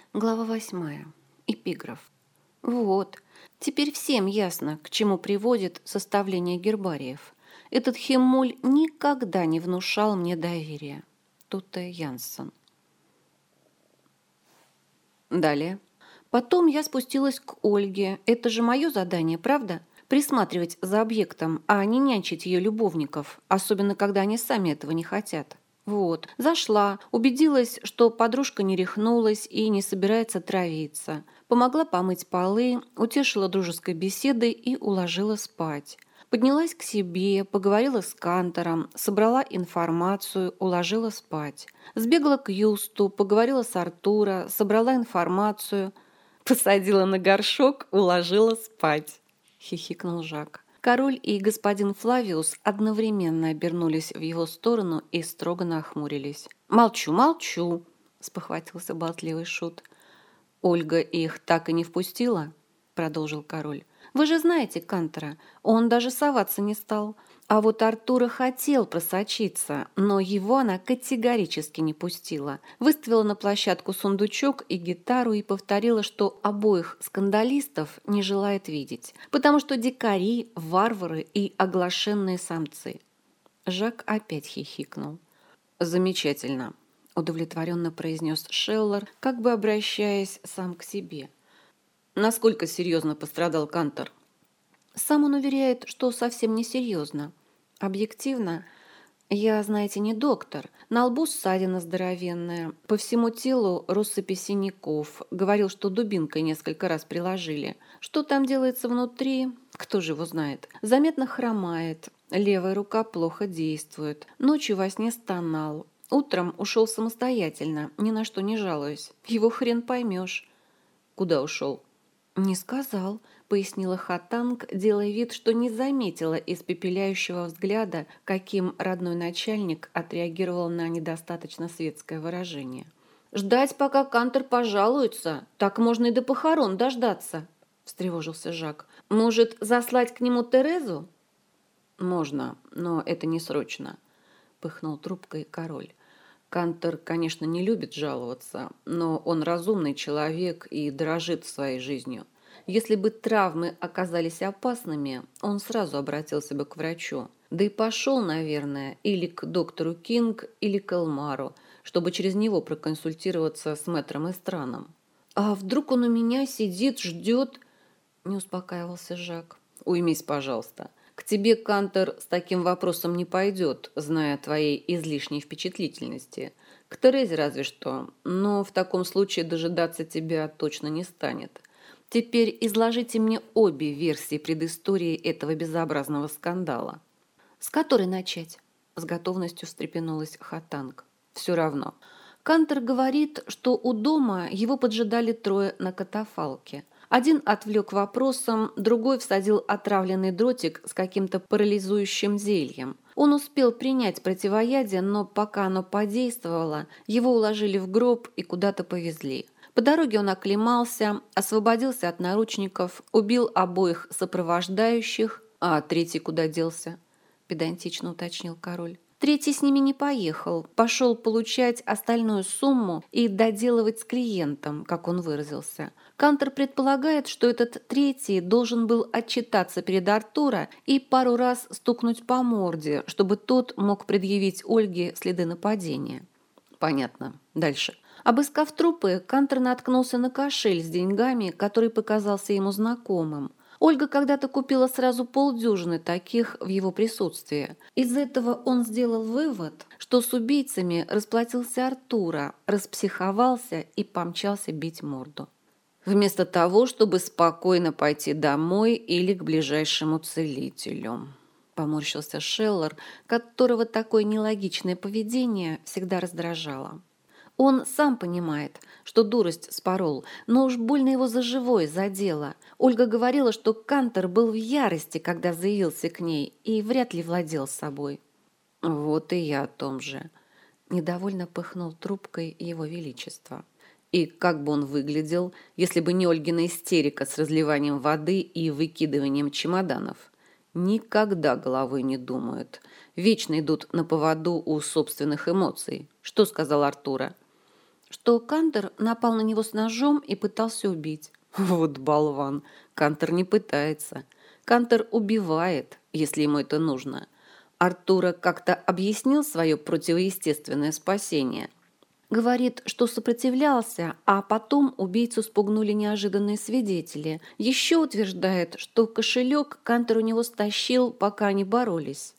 Глава 8. Эпиграф. Вот, теперь всем ясно, к чему приводит составление гербариев. Этот Хеммуль никогда не внушал мне доверия. Тута Янсен. Далее. Потом я спустилась к Ольге. Это же мое задание, правда? Присматривать за объектом, а не нянчить ее любовников, особенно когда они сами этого не хотят. Вот, зашла, убедилась, что подружка не рехнулась и не собирается травиться. Помогла помыть полы, утешила дружеской беседой и уложила спать. Поднялась к себе, поговорила с Кантором, собрала информацию, уложила спать. Сбегала к Юсту, поговорила с Артура, собрала информацию, посадила на горшок, уложила спать. Хихикнул Жак. Король и господин Флавиус одновременно обернулись в его сторону и строго нахмурились. «Молчу, молчу!» – спохватился болтливый шут. «Ольга их так и не впустила?» – продолжил король. «Вы же знаете Кантора, он даже соваться не стал. А вот Артура хотел просочиться, но его она категорически не пустила. Выставила на площадку сундучок и гитару и повторила, что обоих скандалистов не желает видеть, потому что дикари, варвары и оглашенные самцы». Жак опять хихикнул. «Замечательно», – удовлетворенно произнес Шеллер, как бы обращаясь сам к себе. «Насколько серьезно пострадал Кантор?» Сам он уверяет, что совсем не серьезно. Объективно, я, знаете, не доктор. На лбу ссадина здоровенная, по всему телу россыпи синяков. Говорил, что дубинкой несколько раз приложили. Что там делается внутри, кто же его знает. Заметно хромает, левая рука плохо действует. Ночью во сне стонал. Утром ушел самостоятельно, ни на что не жалуюсь. Его хрен поймешь. Куда ушел? «Не сказал», — пояснила Хатанг, делая вид, что не заметила испепеляющего взгляда, каким родной начальник отреагировал на недостаточно светское выражение. «Ждать, пока Кантор пожалуется? Так можно и до похорон дождаться», — встревожился Жак. «Может, заслать к нему Терезу?» «Можно, но это не срочно», — пыхнул трубкой король. Кантор, конечно, не любит жаловаться, но он разумный человек и дорожит своей жизнью. Если бы травмы оказались опасными, он сразу обратился бы к врачу. Да и пошел, наверное, или к доктору Кинг, или к Элмару, чтобы через него проконсультироваться с мэтром Эстраном. «А вдруг он у меня сидит, ждет?» – не успокаивался Жак. «Уймись, пожалуйста. К тебе Кантор с таким вопросом не пойдет, зная твоей излишней впечатлительности. К Терезе разве что, но в таком случае дожидаться тебя точно не станет. Теперь изложите мне обе версии предыстории этого безобразного скандала». «С которой начать?» – с готовностью встрепенулась Хатанг. «Все равно. Кантор говорит, что у дома его поджидали трое на катафалке. Один отвлек вопросом, другой всадил отравленный дротик с каким-то парализующим зельем. Он успел принять противоядие, но пока оно подействовало, его уложили в гроб и куда-то повезли. По дороге он оклемался, освободился от наручников, убил обоих сопровождающих, а третий куда делся?» – педантично уточнил король. «Третий с ними не поехал, пошел получать остальную сумму и доделывать с клиентом, как он выразился. Кантор предполагает, что этот третий должен был отчитаться перед Артура и пару раз стукнуть по морде, чтобы тот мог предъявить Ольге следы нападения». «Понятно. Дальше». Обыскав трупы, Кантор наткнулся на кошель с деньгами, который показался ему знакомым. Ольга когда-то купила сразу полдюжины таких в его присутствии. Из этого он сделал вывод, что с убийцами расплатился Артура, распсиховался и помчался бить морду. Вместо того, чтобы спокойно пойти домой или к ближайшему целителю. Поморщился Шеллер, которого такое нелогичное поведение всегда раздражало. Он сам понимает, что дурость спорол, но уж больно его за живое задело. Ольга говорила, что Кантор был в ярости, когда заявился к ней, и вряд ли владел собой. «Вот и я о том же», – недовольно пыхнул трубкой его величество. «И как бы он выглядел, если бы не Ольгина истерика с разливанием воды и выкидыванием чемоданов? Никогда головой не думают. Вечно идут на поводу у собственных эмоций. Что сказал Артура?» что Кантер напал на него с ножом и пытался убить. Вот болван. Кантер не пытается. Кантер убивает, если ему это нужно. Артура как-то объяснил свое противоестественное спасение. Говорит, что сопротивлялся, а потом убийцу спугнули неожиданные свидетели. Еще утверждает, что кошелек Кантер у него стащил, пока они боролись.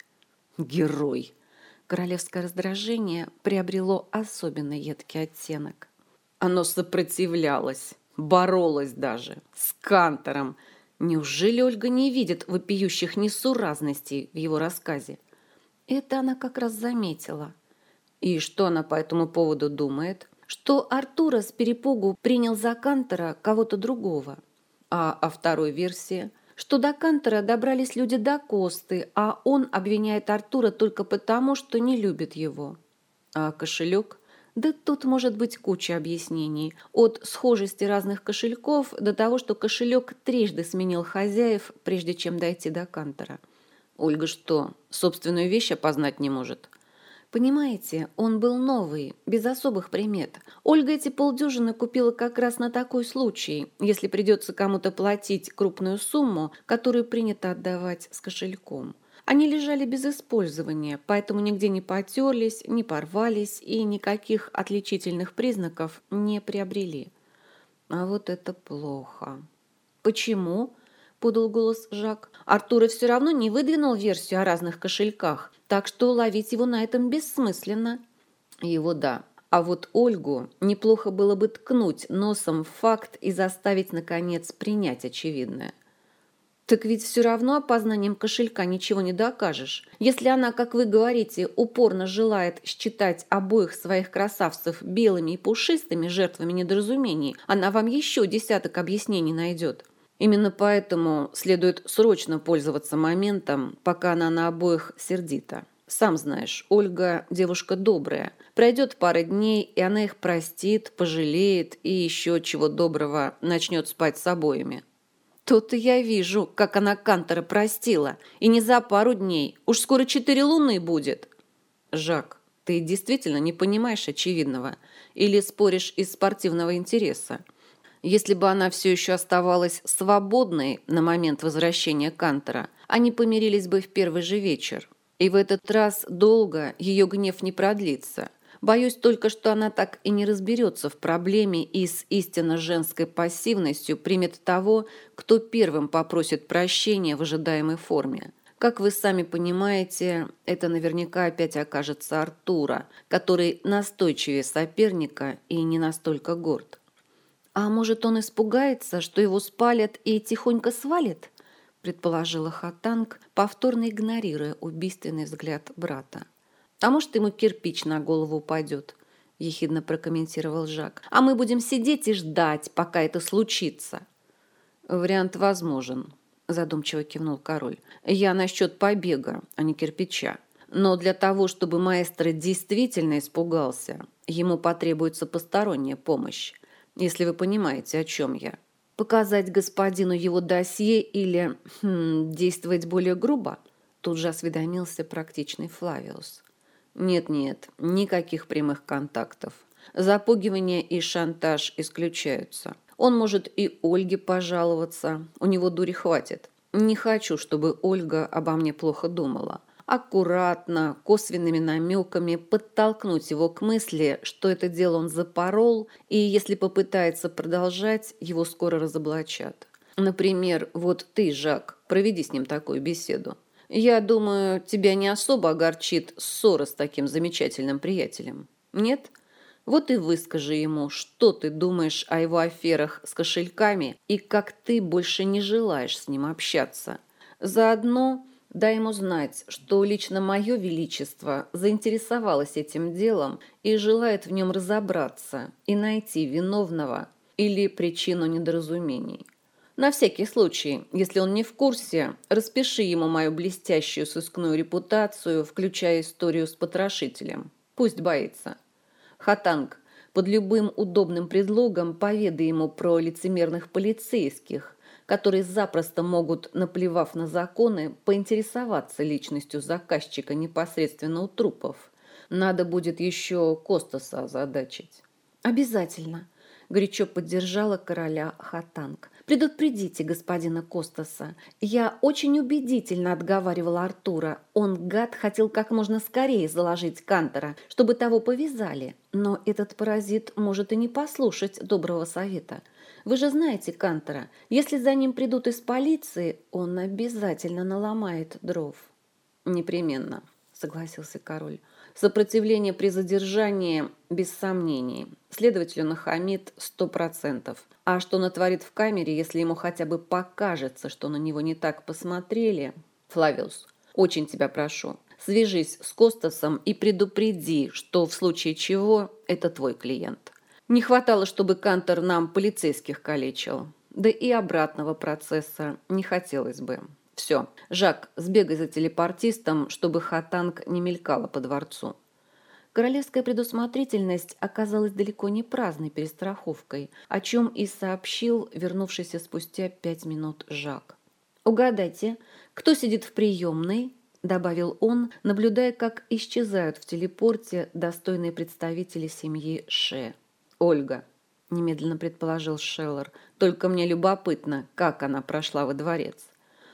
Герой. Королевское раздражение приобрело особенно едкий оттенок. Оно сопротивлялось, боролось даже с Кантором. Неужели Ольга не видит вопиющих несуразностей в его рассказе? Это она как раз заметила. И что она по этому поводу думает? Что Артура с перепугу принял за Кантора кого-то другого. А о второй версии – что до Кантора добрались люди до Косты, а он обвиняет Артура только потому, что не любит его. А кошелек? Да тут может быть куча объяснений. От схожести разных кошельков до того, что кошелек трижды сменил хозяев, прежде чем дойти до Кантора. Ольга что, собственную вещь опознать не может? Понимаете, он был новый, без особых примет. Ольга эти полдюжины купила как раз на такой случай, если придется кому-то платить крупную сумму, которую принято отдавать с кошельком. Они лежали без использования, поэтому нигде не потерлись, не порвались и никаких отличительных признаков не приобрели. А вот это плохо. Почему? Подал голос Жак. Артур все равно не выдвинул версию о разных кошельках, так что ловить его на этом бессмысленно. Его да. А вот Ольгу неплохо было бы ткнуть носом в факт и заставить, наконец, принять очевидное. Так ведь все равно опознанием кошелька ничего не докажешь. Если она, как вы говорите, упорно желает считать обоих своих красавцев белыми и пушистыми жертвами недоразумений, она вам еще десяток объяснений найдет. Именно поэтому следует срочно пользоваться моментом, пока она на обоих сердита. Сам знаешь, Ольга девушка добрая. Пройдет пара дней, и она их простит, пожалеет и еще чего доброго начнет спать с обоими. То-то я вижу, как она Кантора простила. И не за пару дней. Уж скоро 4 луны будет. Жак, ты действительно не понимаешь очевидного? Или споришь из спортивного интереса? Если бы она все еще оставалась свободной на момент возвращения Кантора, они помирились бы в первый же вечер. И в этот раз долго ее гнев не продлится. Боюсь только, что она так и не разберется в проблеме и с истинно женской пассивностью примет того, кто первым попросит прощения в ожидаемой форме. Как вы сами понимаете, это наверняка опять окажется Артура, который настойчивее соперника и не настолько горд. «А может, он испугается, что его спалят и тихонько свалит?» – предположила Хатанг, повторно игнорируя убийственный взгляд брата. «А может, ему кирпич на голову упадет?» – ехидно прокомментировал Жак. «А мы будем сидеть и ждать, пока это случится». «Вариант возможен», – задумчиво кивнул король. «Я насчет побега, а не кирпича. Но для того, чтобы маэстро действительно испугался, ему потребуется посторонняя помощь. Если вы понимаете, о чем я. Показать господину его досье или действовать более грубо?» Тут же осведомился практичный Флавиус. «Нет, никаких прямых контактов. Запугивание и шантаж исключаются. Он может и Ольге пожаловаться, у него дури хватит. Не хочу, чтобы Ольга обо мне плохо думала. Аккуратно, косвенными намеками подтолкнуть его к мысли, что это дело он запорол, и если попытается продолжать, его скоро разоблачат. Например, вот ты, Жак, проведи с ним такую беседу. Я думаю, тебя не особо огорчит ссора с таким замечательным приятелем. Нет? Вот и выскажи ему, что ты думаешь о его аферах с кошельками и как ты больше не желаешь с ним общаться. Заодно дай ему знать, что лично мое величество заинтересовалось этим делом и желает в нем разобраться и найти виновного или причину недоразумений. На всякий случай, если он не в курсе, распиши ему мою блестящую сыскную репутацию, включая историю с потрошителем. Пусть боится. Хатанг, под любым удобным предлогом поведай ему про лицемерных полицейских, которые запросто могут, наплевав на законы, поинтересоваться личностью заказчика непосредственно у трупов. Надо будет еще Костаса озадачить. Обязательно, горячо поддержала короля Хатанг. Предупредите господина Костаса. Я очень убедительно отговаривала Артура. Он, гад, хотел как можно скорее заложить Кантора, чтобы того повязали. Но этот паразит может и не послушать доброго совета. Вы же знаете Кантора. Если за ним придут из полиции, он обязательно наломает дров. Непременно, согласился король. Сопротивление при задержании без сомнений. Следователю нахамит 100%. А что натворит в камере, если ему хотя бы покажется, что на него не так посмотрели? Флавиус, очень тебя прошу, свяжись с Костасом и предупреди, что в случае чего это твой клиент. Не хватало, чтобы Кантор нам полицейских калечил. Да и обратного процесса не хотелось бы. Все, Жак, сбегай за телепортистом, чтобы Хатанг не мелькала по дворцу. Королевская предусмотрительность оказалась далеко не праздной перестраховкой, о чем и сообщил вернувшийся спустя 5 минут Жак. «Угадайте, кто сидит в приемной?» – добавил он, наблюдая, как исчезают в телепорте достойные представители семьи Ше. «Ольга», – немедленно предположил Шеллер, – «только мне любопытно, как она прошла во дворец».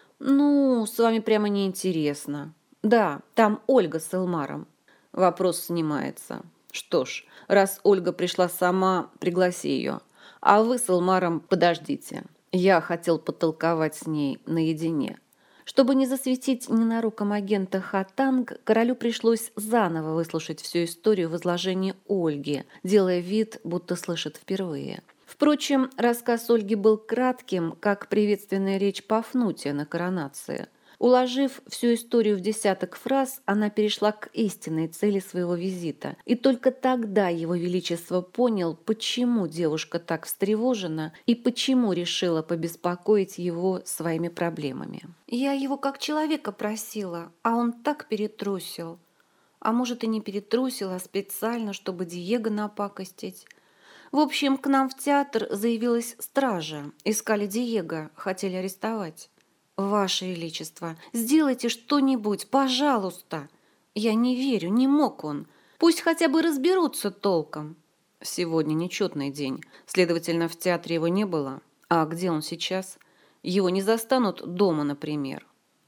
«Ну, с вами прямо неинтересно. Да, там Ольга с Элмаром». Вопрос снимается. Что ж, раз Ольга пришла сама, пригласи ее. А вы с Элмаром подождите. Я хотел потолковать с ней наедине. Чтобы не засветить ненароком агента Хатанг, королю пришлось заново выслушать всю историю в изложении Ольги, делая вид, будто слышит впервые. Впрочем, рассказ Ольги был кратким, как приветственная речь Пафнутия на коронации. Уложив всю историю в десяток фраз, она перешла к истинной цели своего визита. И только тогда его величество понял, почему девушка так встревожена и почему решила побеспокоить его своими проблемами. «Я его как человека просила, а он так перетрусил. А может, и не перетрусил, а специально, чтобы Диего напакостить. В общем, к нам в театр заявилась стража. Искали Диего, хотели арестовать». «Ваше Величество, сделайте что-нибудь, пожалуйста. Я не верю, не мог он. Пусть хотя бы разберутся толком». Сегодня нечетный день, следовательно, в театре его не было. А где он сейчас? Его не застанут дома, например.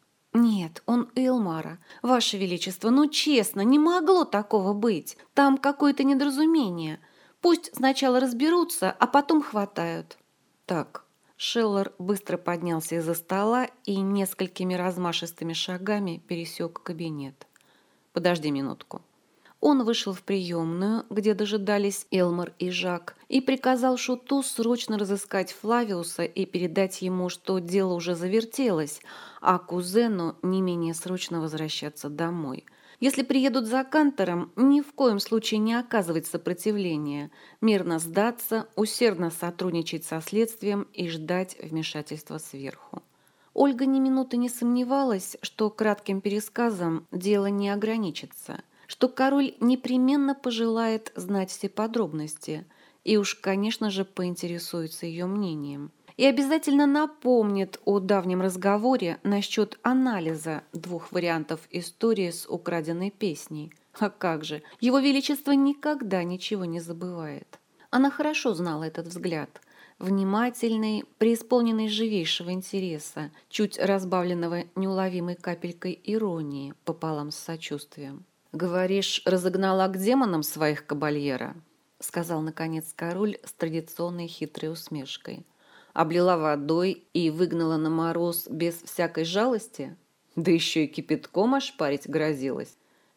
«Нет, он у Элмара. Ваше Величество, ну честно, не могло такого быть. Там какое-то недоразумение. Пусть сначала разберутся, а потом хватают». «Так». Шеллер быстро поднялся из-за стола и несколькими размашистыми шагами пересек кабинет. «Подожди минутку». Он вышел в приемную, где дожидались Элмар и Жак, и приказал Шуту срочно разыскать Флавиуса и передать ему, что дело уже завертелось, а кузену не менее срочно возвращаться домой. Если приедут за Кантором, ни в коем случае не оказывать сопротивления, мирно сдаться, усердно сотрудничать со следствием и ждать вмешательства сверху. Ольга ни минуты не сомневалась, что кратким пересказом дело не ограничится, что король непременно пожелает знать все подробности и уж, конечно же, поинтересуется ее мнением. И обязательно напомнит о давнем разговоре насчет анализа 2 вариантов истории с украденной песней. А как же, его величество никогда ничего не забывает. Она хорошо знала этот взгляд. Внимательный, преисполненный живейшего интереса, чуть разбавленного неуловимой капелькой иронии пополам с сочувствием. «Говоришь, разогнала к демонам своих кабальера?» — сказал, наконец, король с традиционной хитрой усмешкой. «Облила водой и выгнала на мороз без всякой жалости? Да еще и кипятком ошпарить грозилась.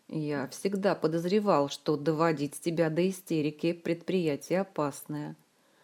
Я всегда подозревал, что доводить тебя до истерики предприятие опасное».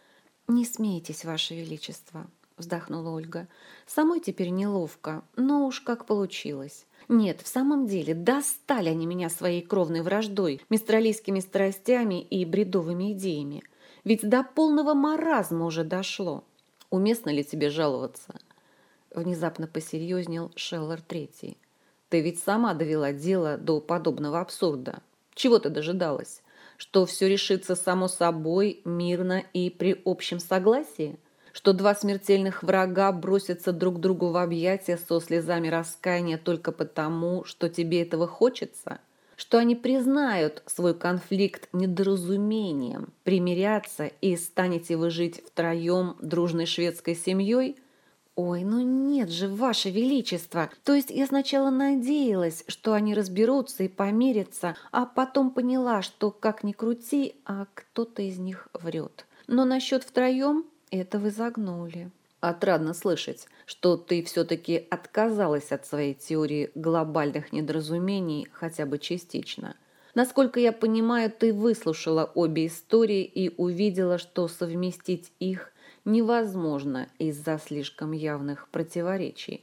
«Не смейтесь, Ваше Величество», — вздохнула Ольга. «Самой теперь неловко, но уж как получилось. Нет, в самом деле, достали они меня своей кровной враждой, мистралийскими страстями и бредовыми идеями. Ведь до полного маразма уже дошло. Уместно ли тебе жаловаться?» Внезапно посерьезнел Шеллер Третий. «Ты ведь сама довела дело до подобного абсурда. Чего ты дожидалась? Что все решится само собой, мирно и при общем согласии? Что 2 смертельных врага бросятся друг другу в объятия со слезами раскаяния только потому, что тебе этого хочется? что они признают свой конфликт недоразумением, примирятся и станете вы жить втроем дружной шведской семьей? Ой, ну нет же, Ваше Величество. То есть я сначала надеялась, что они разберутся и помирятся, а потом поняла, что как ни крути, а кто-то из них врет. Но насчет втроем это вы загнули. Отрадно слышать, что ты все-таки отказалась от своей теории глобальных недоразумений хотя бы частично. Насколько я понимаю, ты выслушала обе истории и увидела, что совместить их невозможно из-за слишком явных противоречий.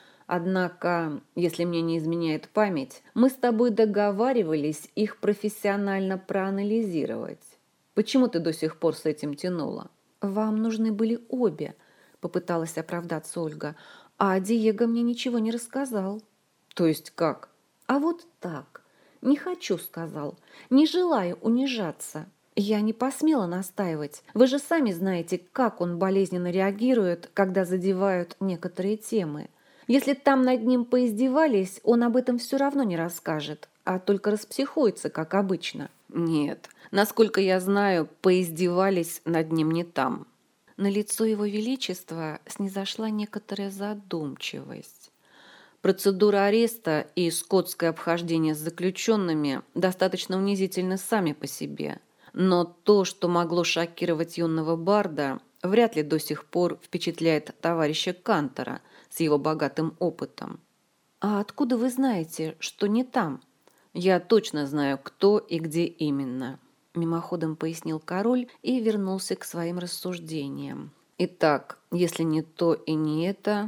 Однако, если мне не изменяет память, мы с тобой договаривались их профессионально проанализировать. Почему ты до сих пор с этим тянула? Вам нужны были обе, попыталась оправдаться Ольга, а Диего мне ничего не рассказал. То есть как? А вот так. Не хочу, сказал. Не желаю унижаться. Я не посмела настаивать. Вы же сами знаете, как он болезненно реагирует, когда задевают некоторые темы. Если там над ним поиздевались, он об этом все равно не расскажет, а только распсихуется, как обычно. Нет, насколько я знаю, поиздевались над ним не там. На лицо его величества снизошла некоторая задумчивость. Процедура ареста и скотское обхождение с заключенными достаточно унизительны сами по себе. Но то, что могло шокировать юного барда, вряд ли до сих пор впечатляет товарища Кантора с его богатым опытом. «А откуда вы знаете, что не там?» «Я точно знаю, кто и где именно», – мимоходом пояснил король и вернулся к своим рассуждениям. «Итак, если не то и не это...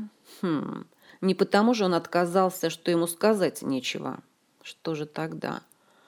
не потому же он отказался, что ему сказать нечего. Что же тогда?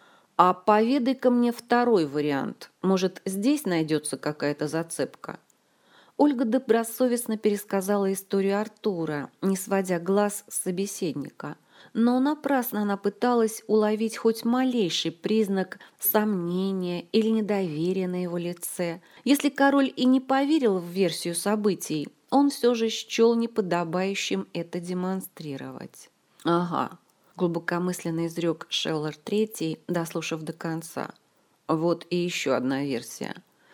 А поведай-ка мне второй вариант. Может, здесь найдется какая-то зацепка?» Ольга добросовестно пересказала историю Артура, не сводя глаз с собеседника. Но напрасно она пыталась уловить хоть малейший признак сомнения или недоверия на его лице. Если король и не поверил в версию событий, он все же счел неподобающим это демонстрировать. «Ага», – глубокомысленно изрек Шеллар III, дослушав до конца. «Вот и еще одна версия.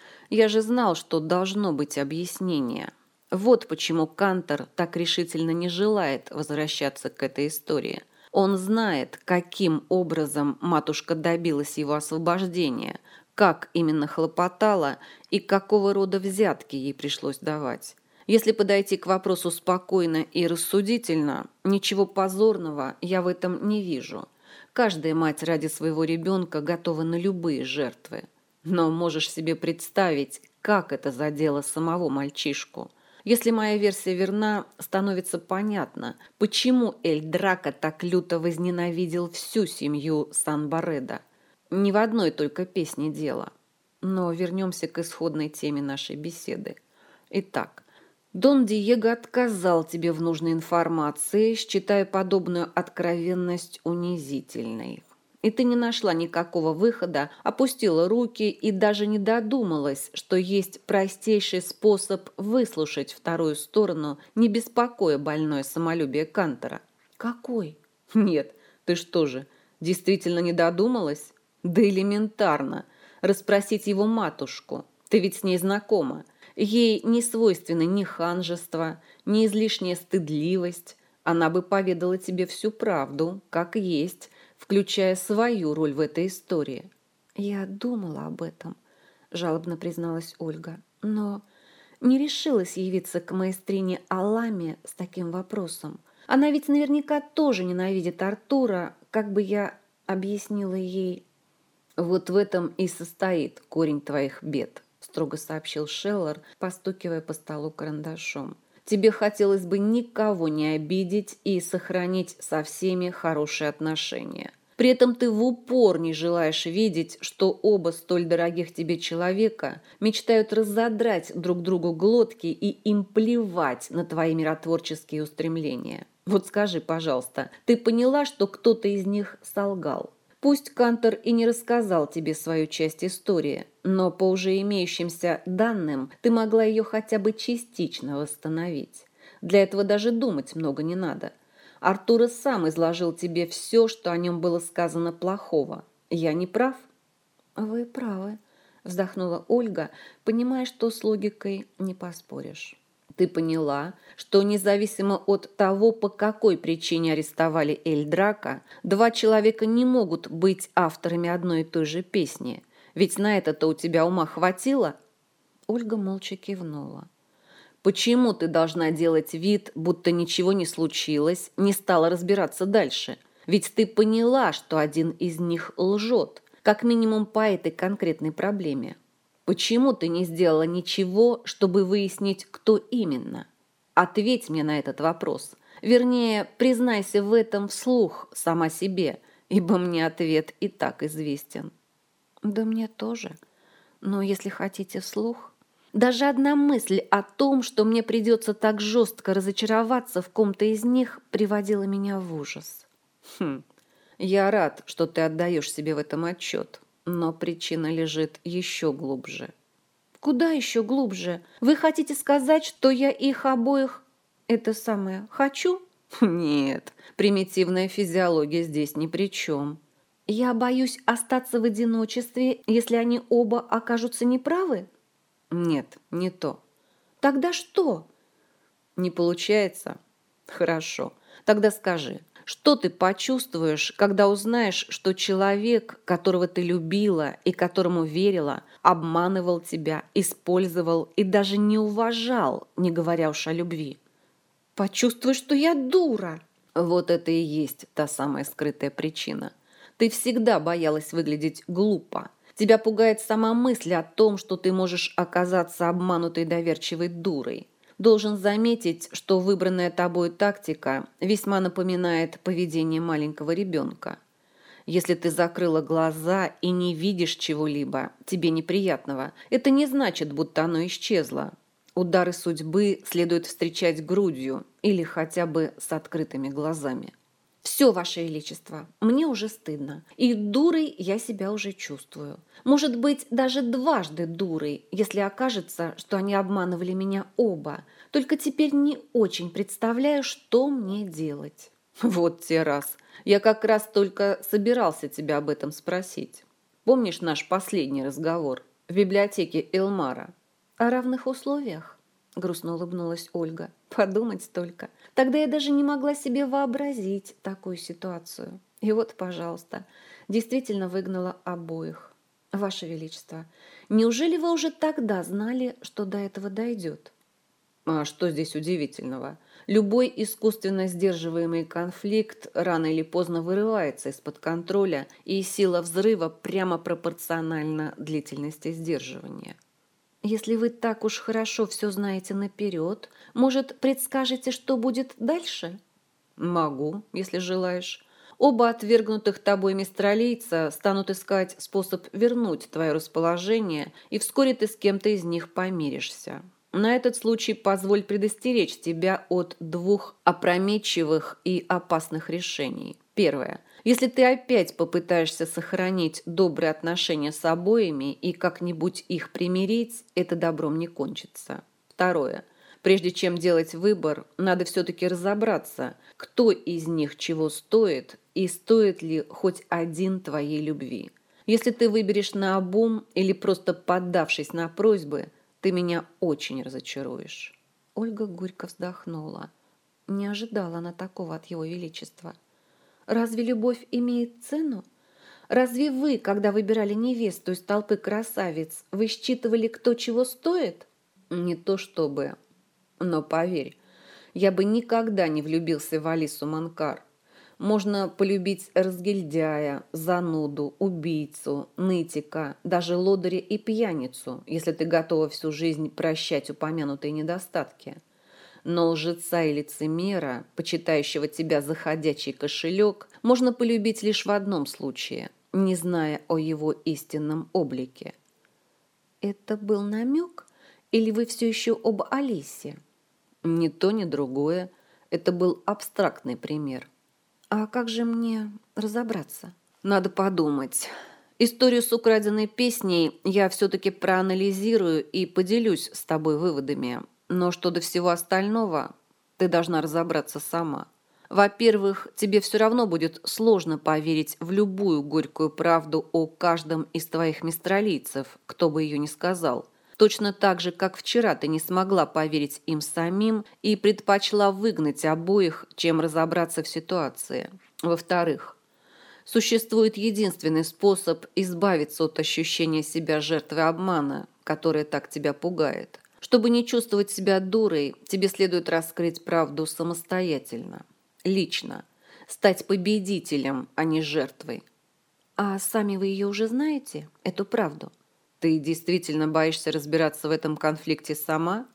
Я же знал, что должно быть объяснение. Вот почему Кантор так решительно не желает возвращаться к этой истории. Он знает, каким образом матушка добилась его освобождения, как именно хлопотала и какого рода взятки ей пришлось давать. Если подойти к вопросу спокойно и рассудительно, ничего позорного я в этом не вижу. Каждая мать ради своего ребенка готова на любые жертвы. Но можешь себе представить, как это задело самого мальчишку. Если моя версия верна, становится понятно, почему Эль Драко так люто возненавидел всю семью Сан-Бареда. Не в одной только песне дело. Но вернемся к исходной теме нашей беседы. Итак, Дон Диего отказал тебе в нужной информации, считая подобную откровенность унизительной. И ты не нашла никакого выхода, опустила руки и даже не додумалась, что есть простейший способ выслушать вторую сторону, не беспокоя больное самолюбие Кантора. Какой? Нет, ты что же, действительно не додумалась? Да элементарно. Расспросить его матушку. Ты ведь с ней знакома. Ей не свойственны ни ханжество, ни излишняя стыдливость. Она бы поведала тебе всю правду, как есть, включая свою роль в этой истории. «Я думала об этом», – жалобно призналась Ольга, но не решилась явиться к маэстрине Аламе с таким вопросом. Она ведь наверняка тоже ненавидит Артура, как бы я объяснила ей. «Вот в этом и состоит корень твоих бед», – строго сообщил Шеллар, постукивая по столу карандашом. «Тебе хотелось бы никого не обидеть и сохранить со всеми хорошие отношения. При этом ты в упор не желаешь видеть, что оба столь дорогих тебе человека мечтают разодрать друг другу глотки и им плевать на твои миротворческие устремления. Вот скажи, пожалуйста, ты поняла, что кто-то из них солгал? Пусть Кантор и не рассказал тебе свою часть истории, но по уже имеющимся данным ты могла ее хотя бы частично восстановить. Для этого даже думать много не надо. Артур и сам изложил тебе все, что о нем было сказано плохого. Я не прав?» «Вы правы», — вздохнула Ольга, понимая, что с логикой не поспоришь. «Ты поняла, что независимо от того, по какой причине арестовали Эль Драко, два человека не могут быть авторами одной и той же песни? Ведь на это-то у тебя ума хватило?» Ольга молча кивнула. «Почему ты должна делать вид, будто ничего не случилось, не стала разбираться дальше? Ведь ты поняла, что один из них лжет, как минимум по этой конкретной проблеме. Почему ты не сделала ничего, чтобы выяснить, кто именно? Ответь мне на этот вопрос. Вернее, признайся в этом вслух сама себе, ибо мне ответ и так известен». «Да мне тоже. Но если хотите вслух...» Даже одна мысль о том, что мне придется так жестко разочароваться в ком-то из них, приводила меня в ужас. Я рад, что ты отдаешь себе в этом отчет, но причина лежит еще глубже. Куда еще глубже? Вы хотите сказать, что я их обоих... Это самое хочу? Нет, примитивная физиология здесь ни при чем. Я боюсь остаться в одиночестве, если они оба окажутся неправы? Нет, не то. Тогда что? Не получается? Хорошо. Тогда скажи, что ты почувствуешь, когда узнаешь, что человек, которого ты любила и которому верила, обманывал тебя, использовал и даже не уважал, не говоря уж о любви? Почувствуешь, что я дура. Вот это и есть та самая скрытая причина. Ты всегда боялась выглядеть глупо. Тебя пугает сама мысль о том, что ты можешь оказаться обманутой доверчивой дурой. Должен заметить, что выбранная тобой тактика весьма напоминает поведение маленького ребенка. Если ты закрыла глаза и не видишь чего-либо, тебе неприятного, это не значит, будто оно исчезло. Удары судьбы следует встречать грудью или хотя бы с открытыми глазами. «Все, Ваше Величество, мне уже стыдно, и дурой я себя уже чувствую. Может быть, даже дважды дурой, если окажется, что они обманывали меня оба. Только теперь не очень представляю, что мне делать». «Вот те раз. Я как раз только собирался тебя об этом спросить. Помнишь наш последний разговор в библиотеке Элмара?» «О равных условиях?» — грустно улыбнулась Ольга. «Подумать только. Тогда я даже не могла себе вообразить такую ситуацию. И вот, пожалуйста, действительно выгнала обоих. Ваше Величество, неужели вы уже тогда знали, что до этого дойдет?» «А что здесь удивительного? Любой искусственно сдерживаемый конфликт рано или поздно вырывается из-под контроля, и сила взрыва прямо пропорциональна длительности сдерживания». «Если вы так уж хорошо все знаете наперед, может, предскажете, что будет дальше?» «Могу, если желаешь. Оба отвергнутых тобой мистралийца станут искать способ вернуть твое расположение, и вскоре ты с кем-то из них помиришься. На этот случай позволь предостеречь тебя от двух опрометчивых и опасных решений. Первое. Если ты опять попытаешься сохранить добрые отношения с обоими и как-нибудь их примирить, это добром не кончится. Второе. Прежде чем делать выбор, надо все-таки разобраться, кто из них чего стоит и стоит ли хоть один твоей любви. Если ты выберешь наобум или просто поддавшись на просьбы, ты меня очень разочаруешь». Ольга горько вздохнула. Не ожидала она такого от его величества. «Разве любовь имеет цену? Разве вы, когда выбирали невесту из толпы красавиц, вы считывали, кто чего стоит?» «Не то чтобы. Но поверь, я бы никогда не влюбился в Алису Манкар. Можно полюбить разгильдяя, зануду, убийцу, нытика, даже лодыря и пьяницу, если ты готова всю жизнь прощать упомянутые недостатки. Но лжеца и лицемера, почитающего тебя за ходячий кошелек, можно полюбить лишь в одном случае, не зная о его истинном облике». «Это был намек? Или вы все еще об Алисе?» «Ни то, ни другое. Это был абстрактный пример». «А как же мне разобраться?» «Надо подумать. Историю с украденной песней я все-таки проанализирую и поделюсь с тобой выводами. Но что до всего остального, ты должна разобраться сама. Во-первых, тебе все равно будет сложно поверить в любую горькую правду о каждом из твоих мистралийцев, кто бы ее ни сказал. Точно так же, как вчера ты не смогла поверить им самим и предпочла выгнать обоих, чем разобраться в ситуации. Во-вторых, существует единственный способ избавиться от ощущения себя жертвой обмана, которое так тебя пугает. Чтобы не чувствовать себя дурой, тебе следует раскрыть правду самостоятельно, лично, стать победителем, а не жертвой. А сами вы ее уже знаете, эту правду? Ты действительно боишься разбираться в этом конфликте сама?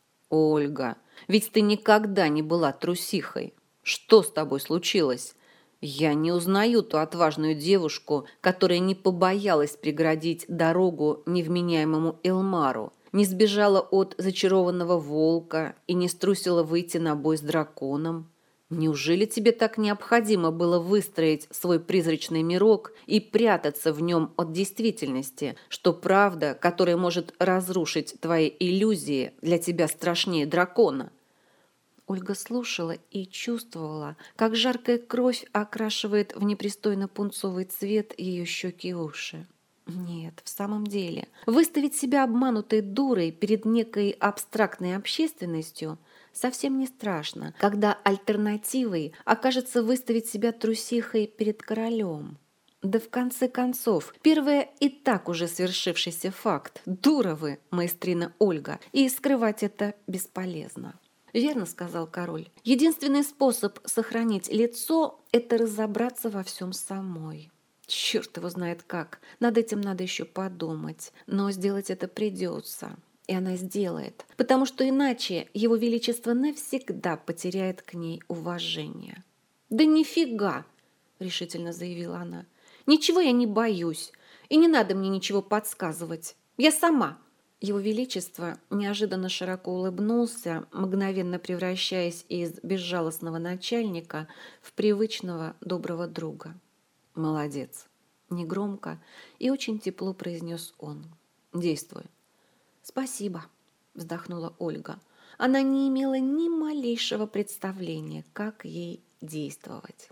Ольга, ведь ты никогда не была трусихой. Что с тобой случилось? Я не узнаю ту отважную девушку, которая не побоялась преградить дорогу невменяемому Элмару, не сбежала от зачарованного волка и не струсила выйти на бой с драконом. Неужели тебе так необходимо было выстроить свой призрачный мирок и прятаться в нем от действительности, что правда, которая может разрушить твои иллюзии, для тебя страшнее дракона? Ольга слушала и чувствовала, как жаркая кровь окрашивает в непристойно пунцовый цвет ее щеки и уши. Нет, в самом деле, выставить себя обманутой дурой перед некой абстрактной общественностью совсем не страшно, когда альтернативой окажется выставить себя трусихой перед королем. Да в конце концов, первое и так уже свершившийся факт. Дура вы, маэстрина Ольга, и скрывать это бесполезно. «Верно», — сказал король. «Единственный способ сохранить лицо — это разобраться во всем самой». Черт его знает как. Над этим надо еще подумать. Но сделать это придется. И она сделает. Потому что иначе его величество навсегда потеряет к ней уважение. «Да нифига!» — решительно заявила она. «Ничего я не боюсь. И не надо мне ничего подсказывать. Я сама». Его Величество неожиданно широко улыбнулся, мгновенно превращаясь из безжалостного начальника в привычного доброго друга. «Молодец!» — негромко и очень тепло произнес он. «Действуй!» «Спасибо!» — вздохнула Ольга. Она не имела ни малейшего представления, как ей действовать.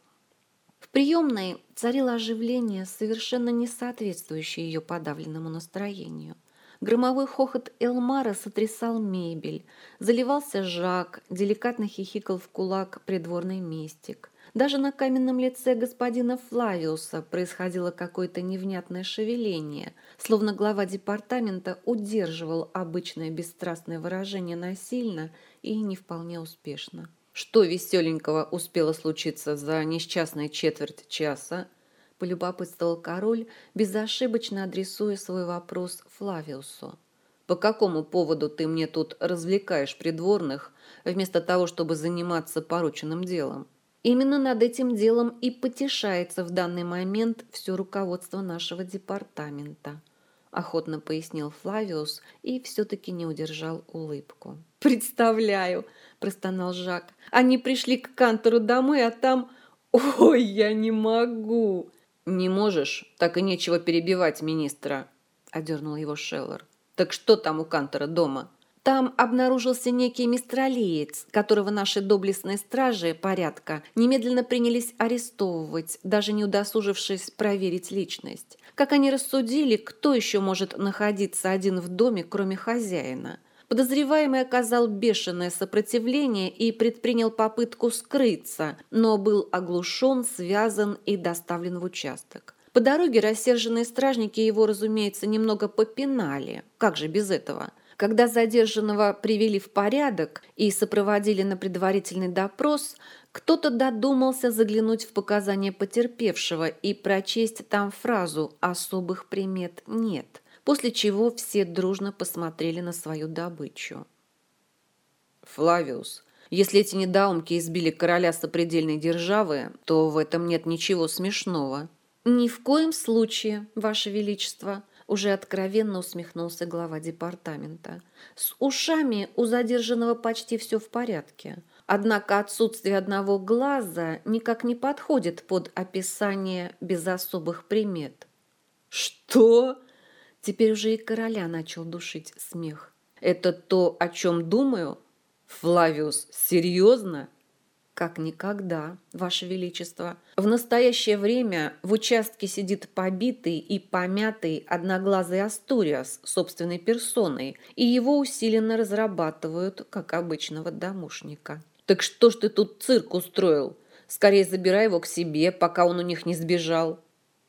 В приемной царило оживление, совершенно не соответствующее ее подавленному настроению. Громовой хохот Элмара сотрясал мебель, заливался Жак, деликатно хихикал в кулак придворный мистик. Даже на каменном лице господина Флавиуса происходило какое-то невнятное шевеление, словно глава департамента удерживал обычное бесстрастное выражение насильно и не вполне успешно. Что веселенького успело случиться за несчастные четверть часа? Полюбопытствовал король, безошибочно адресуя свой вопрос Флавиусу. «По какому поводу ты мне тут развлекаешь придворных, вместо того, чтобы заниматься порученным делом?» «Именно над этим делом и потешается в данный момент все руководство нашего департамента», охотно пояснил Флавиус и все-таки не удержал улыбку. «Представляю!» – простонал Жак. «Они пришли к кантору домой, а там... Ой, я не могу!» «Не можешь? Так и нечего перебивать министра», — одернул его Шеллер. «Так что там у кантора дома?» «Там обнаружился некий мистралиец, которого наши доблестные стражи порядка немедленно принялись арестовывать, даже не удосужившись проверить личность. Как они рассудили, кто еще может находиться один в доме, кроме хозяина?» Подозреваемый оказал бешеное сопротивление и предпринял попытку скрыться, но был оглушен, связан и доставлен в участок. По дороге рассерженные стражники его, разумеется, немного попинали. Как же без этого? Когда задержанного привели в порядок и сопроводили на предварительный допрос, кто-то додумался заглянуть в показания потерпевшего и прочесть там фразу «особых примет нет», после чего все дружно посмотрели на свою добычу. «Флавиус, если эти недоумки избили короля сопредельной державы, то в этом нет ничего смешного». «Ни в коем случае, Ваше Величество», – уже откровенно усмехнулся глава департамента. «С ушами у задержанного почти все в порядке. Однако отсутствие одного глаза никак не подходит под описание без особых примет». «Что?» Теперь уже и короля начал душить смех. «Это то, о чем думаю? Флавиус, серьезно?» Как никогда, Ваше Величество. В настоящее время в участке сидит побитый и помятый одноглазый Астуриас собственной персоной, и его усиленно разрабатывают, как обычного домушника. Так что ж ты тут цирк устроил? Скорее забирай его к себе, пока он у них не сбежал.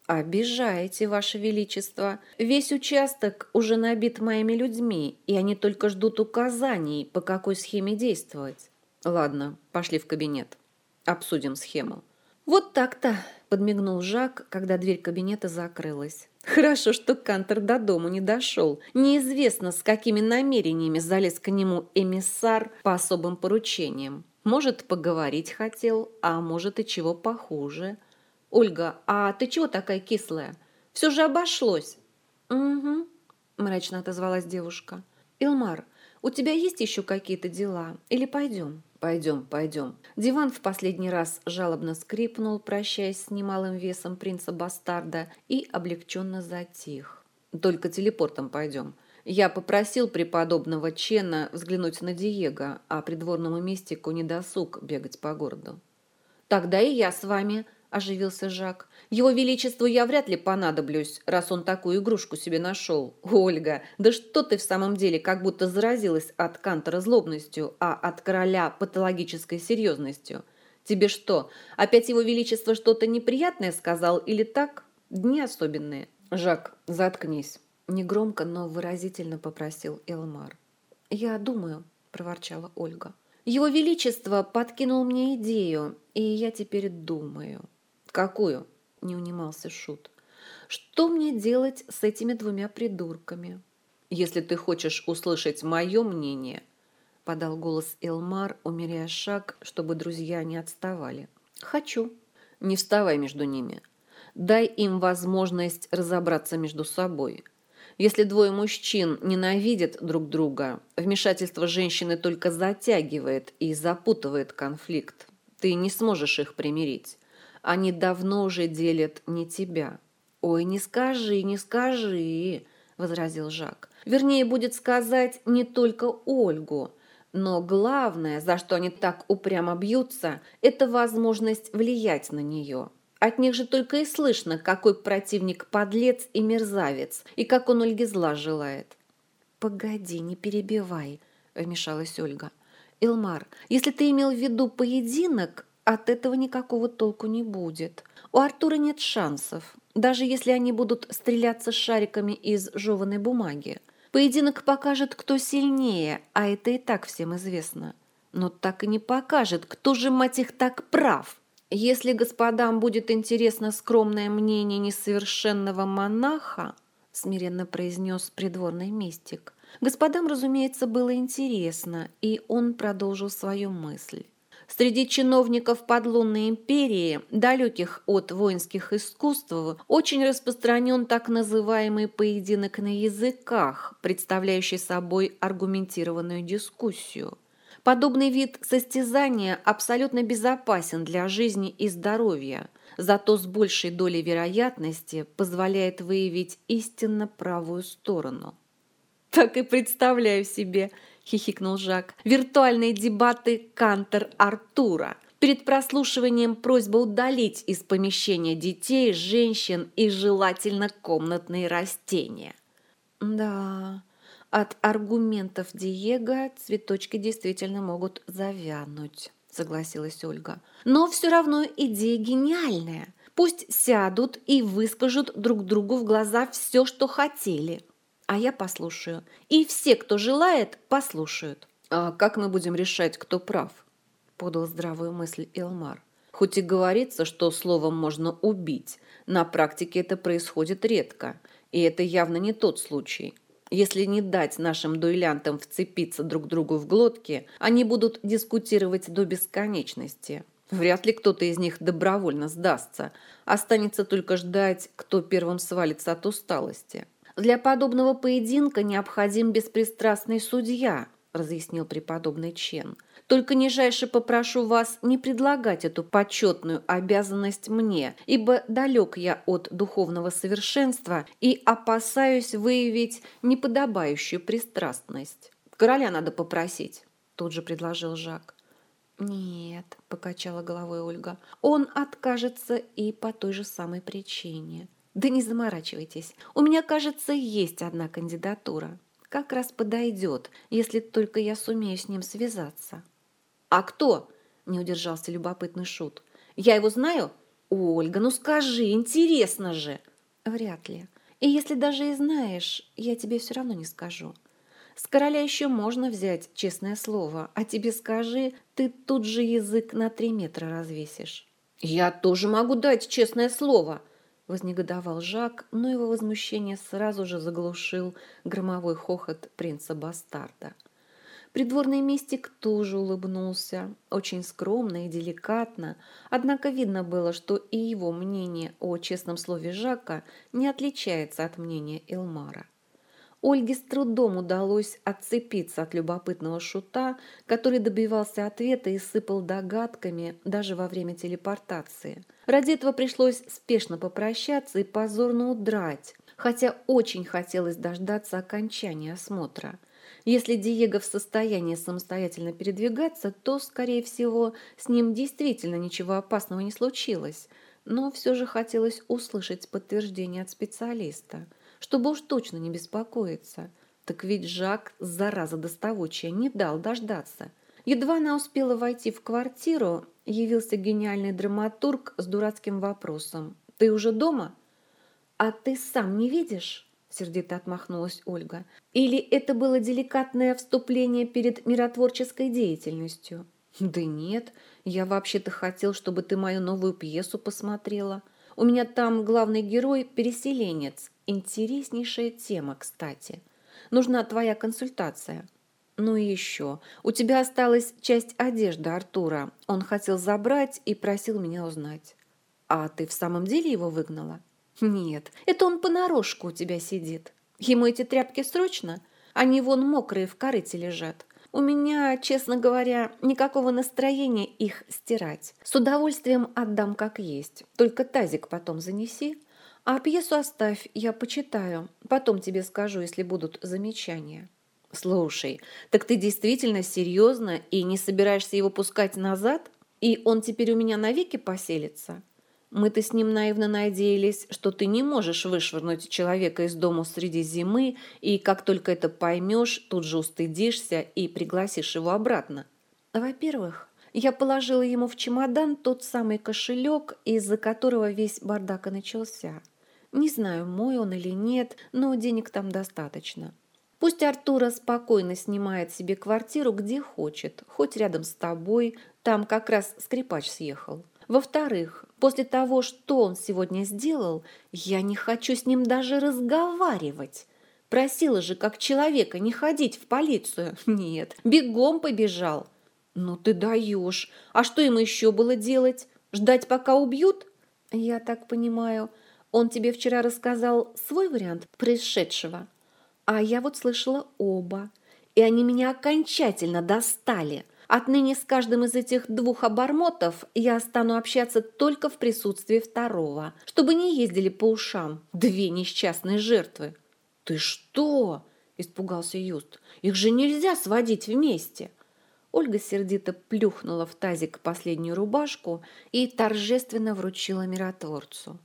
Обижаете, Ваше Величество. Весь участок уже набит моими людьми, и они только ждут указаний, по какой схеме действовать. Ладно, пошли в кабинет. Обсудим схему. Вот так-то, подмигнул Жак, когда дверь кабинета закрылась. Хорошо, что Кантор до дому не дошел. Неизвестно, с какими намерениями залез к нему эмиссар по особым поручениям. Может, поговорить хотел, а может и чего похуже. Ольга, а ты чего такая кислая? Все же обошлось. Угу, мрачно отозвалась девушка. Илмар, у тебя есть еще какие-то дела? Или пойдем? Пойдем, пойдем. Диван в последний раз жалобно скрипнул, прощаясь с немалым весом принца-бастарда, и облегченно затих. Только телепортом пойдем. Я попросил преподобного Чена взглянуть на Диего, а придворному мистику не досуг бегать по городу. Тогда и я с вами, оживился Жак. Его величеству я вряд ли понадоблюсь, раз он такую игрушку себе нашел. Ольга, да что ты в самом деле как будто заразилась от Кантора злобностью, а от короля патологической серьезностью. Тебе что, опять его величество что-то неприятное сказал или так? Дни особенные. Жак, заткнись. Негромко, но выразительно попросил Элмар. Я думаю, проворчала Ольга. Его Величество подкинул мне идею, и я теперь думаю. Какую? Не унимался Шут. Что мне делать с этими двумя придурками? Если ты хочешь услышать мое мнение, подал голос Элмар, умеряя шаг, чтобы друзья не отставали. Хочу. Не вставай между ними. Дай им возможность разобраться между собой. Если двое мужчин ненавидят друг друга, вмешательство женщины только затягивает и запутывает конфликт. Ты не сможешь их примирить. Они давно уже делят не тебя. «Ой, не скажи, не скажи», – возразил Жак. «Вернее, будет сказать не только Ольгу. Но главное, за что они так упрямо бьются, это возможность влиять на нее». От них же только и слышно, какой противник подлец и мерзавец, и как он Ольге зла желает. «Погоди, не перебивай», — вмешалась Ольга. «Илмар, если ты имел в виду поединок, от этого никакого толку не будет. У Артура нет шансов, даже если они будут стреляться шариками из жеваной бумаги. Поединок покажет, кто сильнее, а это и так всем известно. Но так и не покажет, кто же, мать их, так прав». Если господам будет интересно скромное мнение несовершенного монаха, смиренно произнес придворный мистик, господам, разумеется, было интересно, и он продолжил свою мысль. Среди чиновников подлунной империи, далеких от воинских искусств, очень распространен так называемый поединок на языках, представляющий собой аргументированную дискуссию. Подобный вид состязания абсолютно безопасен для жизни и здоровья, зато с большей долей вероятности позволяет выявить истинно правую сторону. «Так и представляю себе», – хихикнул Жак, – «виртуальные дебаты Кантор-Артура. Перед прослушиванием просьба удалить из помещения детей, женщин и желательно комнатные растения». «Да...» От аргументов Диего цветочки действительно могут завянуть, согласилась Ольга. Но все равно идея гениальная. Пусть сядут и выскажут друг другу в глаза все, что хотели. А я послушаю. И все, кто желает, послушают. А как мы будем решать, кто прав? Подал здравую мысль Элмар. Хоть и говорится, что словом можно убить, на практике это происходит редко. И это явно не тот случай. Если не дать нашим дуэлянтам вцепиться друг другу в глотки, они будут дискутировать до бесконечности. Вряд ли кто-то из них добровольно сдастся. Останется только ждать, кто первым свалится от усталости. Для подобного поединка необходим беспристрастный судья, разъяснил преподобный Чен. Только нижайше попрошу вас не предлагать эту почетную обязанность мне, ибо далек я от духовного совершенства и опасаюсь выявить неподобающую пристрастность. Короля надо попросить, тут же предложил Жак. «Нет», — покачала головой Ольга, — «он откажется и по той же самой причине». «Да не заморачивайтесь. У меня, кажется, есть одна кандидатура. Как раз подойдет, если только я сумею с ним связаться». «А кто?» — не удержался любопытный шут. «Я его знаю?» «Ольга, ну скажи, интересно же!» «Вряд ли. И если даже и знаешь, я тебе все равно не скажу. С короля еще можно взять честное слово, а тебе скажи, ты тут же язык на 3 метра развесишь». «Я тоже могу дать честное слово!» — вознегодовал Жак, но его возмущение сразу же заглушил громовой хохот принца-бастарда. Придворный мистик тоже улыбнулся, очень скромно и деликатно, однако видно было, что и его мнение о честном слове Жака не отличается от мнения Элмара. Ольге с трудом удалось отцепиться от любопытного шута, который добивался ответа и сыпал догадками даже во время телепортации. Ради этого пришлось спешно попрощаться и позорно удрать, хотя очень хотелось дождаться окончания осмотра. Если Диего в состоянии самостоятельно передвигаться, то, скорее всего, с ним действительно ничего опасного не случилось, но все же хотелось услышать подтверждение от специалиста, чтобы уж точно не беспокоиться. Так ведь Жак, зараза доставучая, не дал дождаться. Едва она успела войти в квартиру, явился гениальный драматург с дурацким вопросом: «Ты уже дома?» «А ты сам не видишь?» — сердито отмахнулась Ольга. «Или это было деликатное вступление перед миротворческой деятельностью?» «Да нет, я вообще-то хотел, чтобы ты мою новую пьесу посмотрела. У меня там главный герой — переселенец. Интереснейшая тема, кстати. Нужна твоя консультация». «Ну и еще. У тебя осталась часть одежды Артура. Он хотел забрать и просил меня узнать». «А ты в самом деле его выгнала?» «Нет, это он понарошку у тебя сидит. Ему эти тряпки срочно? Они вон мокрые в корыте лежат. У меня, честно говоря, никакого настроения их стирать. С удовольствием отдам как есть. Только тазик потом занеси. А пьесу оставь, я почитаю. Потом тебе скажу, если будут замечания». «Слушай, так ты действительно серьезно и не собираешься его пускать назад? И он теперь у меня навеки поселится?» Мы-то с ним наивно надеялись, что ты не можешь вышвырнуть человека из дому среди зимы, и как только это поймешь, тут же устыдишься и пригласишь его обратно. Во-первых, я положила ему в чемодан тот самый кошелек, из-за которого весь бардак и начался. Не знаю, мой он или нет, но денег там достаточно. Пусть Артура спокойно снимает себе квартиру, где хочет, хоть рядом с тобой, там как раз скрипач съехал. Во-вторых, после того, что он сегодня сделал, я не хочу с ним даже разговаривать. Просила же, как человека, не ходить в полицию. Нет, бегом побежал. Ну ты даешь. А что ему еще было делать? Ждать, пока убьют? Я так понимаю, он тебе вчера рассказал свой вариант происшедшего? А я вот слышала оба. И они меня окончательно достали. Отныне с каждым из этих двух обормотов я стану общаться только в присутствии второго, чтобы не ездили по ушам две несчастные жертвы. «Ты что?» – испугался Юст. «Их же нельзя сводить вместе!» Ольга сердито плюхнула в тазик последнюю рубашку и торжественно вручила миротворцу.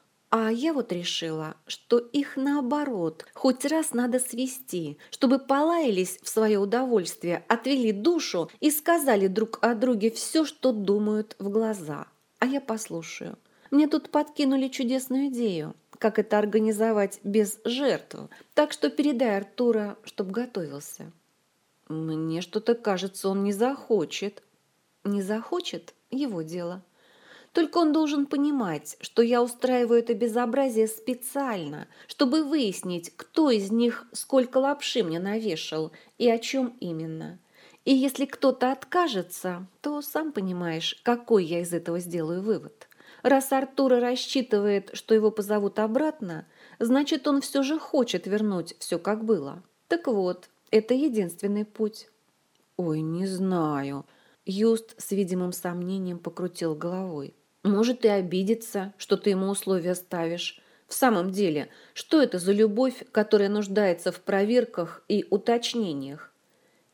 А я вот решила, что их наоборот, хоть раз надо свести, чтобы полаялись в свое удовольствие, отвели душу и сказали друг о друге все, что думают в глаза. А я послушаю. Мне тут подкинули чудесную идею, как это организовать без жертв, так что передай Артура, чтоб готовился. Мне что-то кажется, он не захочет. Не захочет – его дело. Только он должен понимать, что я устраиваю это безобразие специально, чтобы выяснить, кто из них сколько лапши мне навешал и о чем именно. И если кто-то откажется, то сам понимаешь, какой я из этого сделаю вывод. Раз Артура рассчитывает, что его позовут обратно, значит, он все же хочет вернуть все как было. Так вот, это единственный путь. Ой, не знаю. Юст с видимым сомнением покрутил головой. Может и обидеться, что ты ему условия ставишь. В самом деле, что это за любовь, которая нуждается в проверках и уточнениях?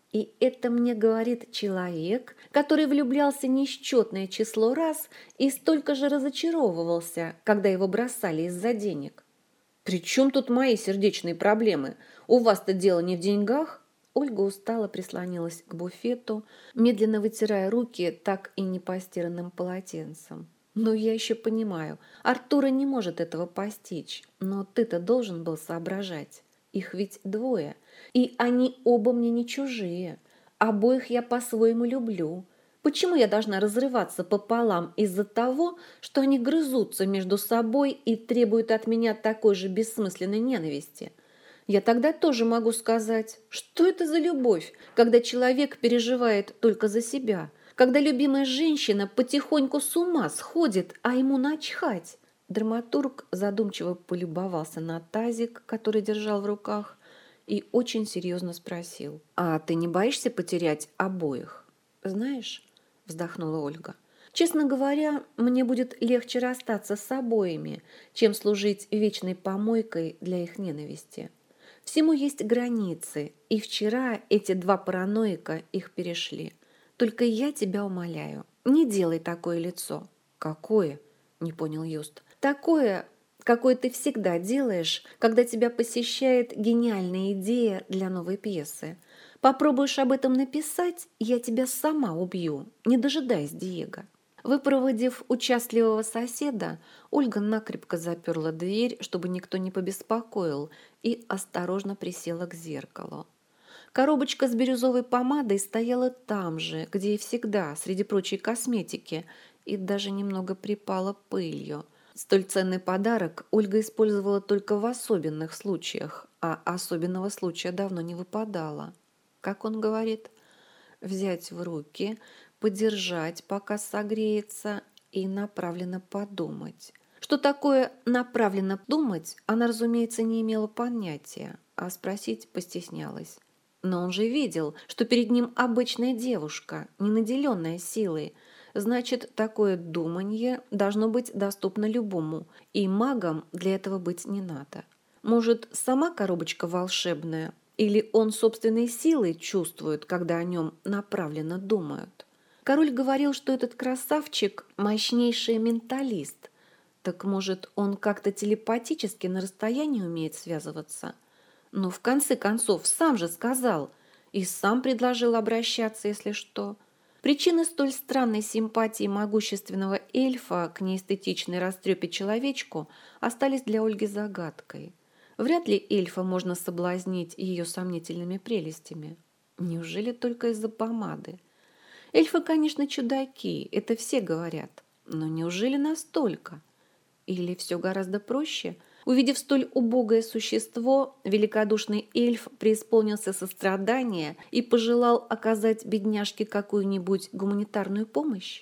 И это мне говорит человек, который влюблялся несчетное число раз и столько же разочаровывался, когда его бросали из-за денег. «При чем тут мои сердечные проблемы? У вас-то дело не в деньгах?» Ольга устало прислонилась к буфету, медленно вытирая руки так и не постиранным полотенцем. «Но я еще понимаю, Артура не может этого постичь, но ты-то должен был соображать. Их ведь двое, и они оба мне не чужие. Обоих я по-своему люблю. Почему я должна разрываться пополам из-за того, что они грызутся между собой и требуют от меня такой же бессмысленной ненависти? Я тогда тоже могу сказать, что это за любовь, когда человек переживает только за себя, когда любимая женщина потихоньку с ума сходит, а ему начхать». Драматург задумчиво полюбовался на тазик, который держал в руках, и очень серьезно спросил: «А ты не боишься потерять обоих?» «Знаешь», — вздохнула Ольга, «честно говоря, мне будет легче расстаться с обоими, чем служить вечной помойкой для их ненависти. Всему есть границы, и вчера эти два параноика их перешли. Только я тебя умоляю, не делай такое лицо». «Какое?» — не понял Юст. «Такое, какое ты всегда делаешь, когда тебя посещает гениальная идея для новой пьесы. Попробуешь об этом написать, я тебя сама убью, не дожидаясь Диего». Выпроводив участливого соседа, Ольга накрепко заперла дверь, чтобы никто не побеспокоил, и осторожно присела к зеркалу. Коробочка с бирюзовой помадой стояла там же, где и всегда, среди прочей косметики, и даже немного припала пылью. Столь ценный подарок Ольга использовала только в особенных случаях, а особенного случая давно не выпадало. Как он говорит, взять в руки, подержать, пока согреется, и направленно подумать. Что такое направленно думать, она, разумеется, не имела понятия, а спросить постеснялась. Но он же видел, что перед ним обычная девушка, не наделенная силой. Значит, такое думанье должно быть доступно любому, и магам для этого быть не надо. Может, сама коробочка волшебная, или он собственной силой чувствует, когда о нем направленно думают? Король говорил, что этот красавчик – мощнейший менталист. Так может, он как-то телепатически на расстоянии умеет связываться? Но в конце концов сам же сказал и сам предложил обращаться, если что. Причины столь странной симпатии могущественного эльфа к неэстетичной растрепе человечку остались для Ольги загадкой. Вряд ли эльфа можно соблазнить ее сомнительными прелестями. Неужели только из-за помады? Эльфы, конечно, чудаки, это все говорят. Но неужели настолько? Или все гораздо проще? Увидев столь убогое существо, великодушный эльф преисполнился сострадания и пожелал оказать бедняжке какую-нибудь гуманитарную помощь?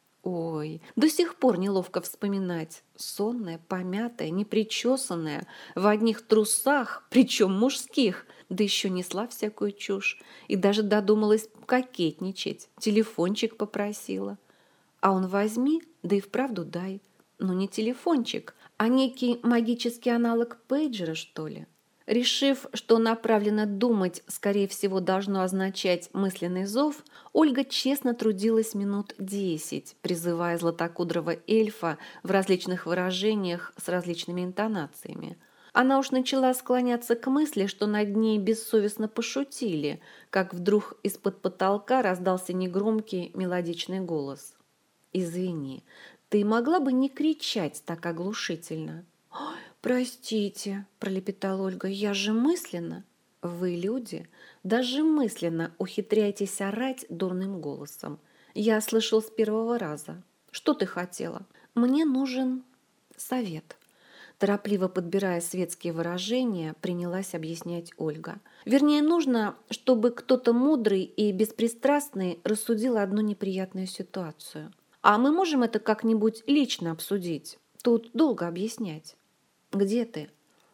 Ой, до сих пор неловко вспоминать. Сонная, помятая, непричесанная, в одних трусах, причем мужских, да еще несла всякую чушь и даже додумалась кокетничать, телефончик попросила. А он возьми, да и вправду дай. Но не телефончик, а некий магический аналог пейджера, что ли? Решив, что направленно думать, скорее всего, должно означать мысленный зов, Ольга честно трудилась минут 10, призывая златокудрого эльфа в различных выражениях с различными интонациями. Она уж начала склоняться к мысли, что над ней бессовестно пошутили, как вдруг из-под потолка раздался негромкий мелодичный голос. «Извини, ты могла бы не кричать так оглушительно?» «Ой, простите», – пролепетала Ольга, – «я же мысленно». «Вы, люди, даже мысленно ухитряетесь орать дурным голосом. Я слышал с первого раза. Что ты хотела?» «Мне нужен совет». Торопливо подбирая светские выражения, принялась объяснять Ольга. «Вернее, нужно, чтобы кто-то мудрый и беспристрастный рассудил одну неприятную ситуацию. А мы можем это как-нибудь лично обсудить? Тут долго объяснять». «Где ты?»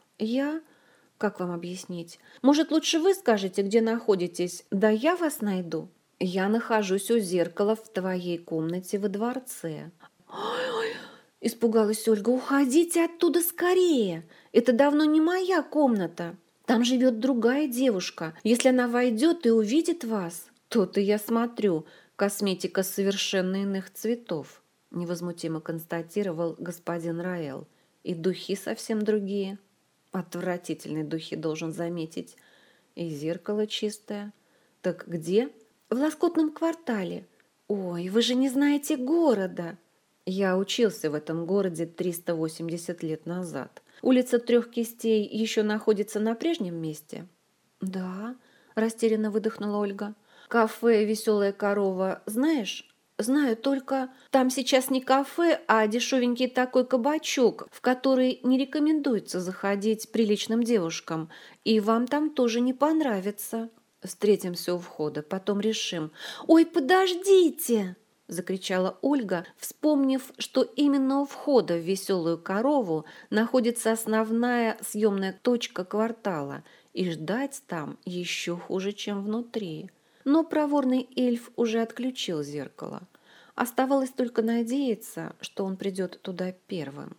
«Я? Как вам объяснить? Может, лучше вы скажете, где находитесь? Да я вас найду». «Я нахожусь у зеркала в твоей комнате во дворце». «Ой, – испугалась Ольга, – уходите оттуда скорее. Это давно не моя комната. Там живет другая девушка. Если она войдет и увидит вас, то-то я смотрю, косметика совершенно иных цветов», — невозмутимо констатировал господин Раэл. «И духи совсем другие. Отвратительные духи, должен заметить. И зеркало чистое. Так где?» «В Лоскутном квартале. Ой, вы же не знаете города». «Я учился в этом городе 380 лет назад. Улица Трех Кистей еще находится на прежнем месте?» «Да», – растерянно выдохнула Ольга. «Кафе «Веселая корова» знаешь?» «Знаю, только там сейчас не кафе, а дешевенький такой кабачок, в который не рекомендуется заходить приличным девушкам, и вам там тоже не понравится». «Встретимся у входа, потом решим». «Ой, подождите!» – закричала Ольга, вспомнив, что именно у входа в «Веселую корову» находится основная съемная точка квартала, и ждать там еще хуже, чем внутри. Но проворный эльф уже отключил зеркало. Оставалось только надеяться, что он придет туда первым.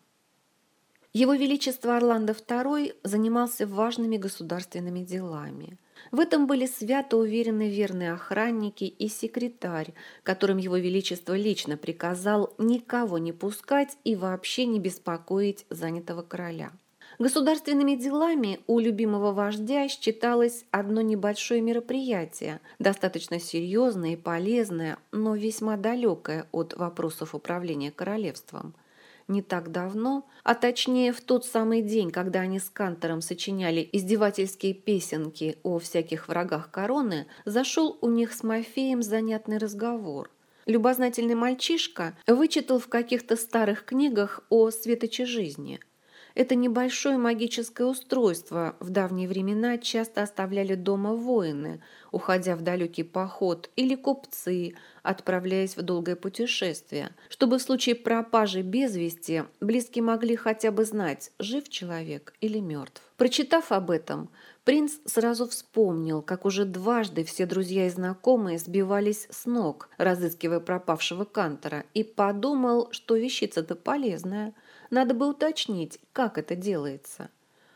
Его Величество Орландо II занимался важными государственными делами. В этом были свято уверены верные охранники и секретарь, которым Его Величество лично приказал никого не пускать и вообще не беспокоить занятого короля. Государственными делами у любимого вождя считалось одно небольшое мероприятие, достаточно серьезное и полезное, но весьма далекое от вопросов управления королевством. Не так давно, а точнее в тот самый день, когда они с Кантором сочиняли издевательские песенки о всяких врагах короны, зашел у них с Мафеем занятный разговор. Любознательный мальчишка вычитал в каких-то старых книгах о светоче жизни. Это небольшое магическое устройство в давние времена часто оставляли дома воины, уходя в далекий поход, или купцы, отправляясь в долгое путешествие, чтобы в случае пропажи без вести близкие могли хотя бы знать, жив человек или мертв. Прочитав об этом, принц сразу вспомнил, как уже дважды все друзья и знакомые сбивались с ног, разыскивая пропавшего Кантора, и подумал, что вещица-то полезная. Надо бы уточнить, как это делается.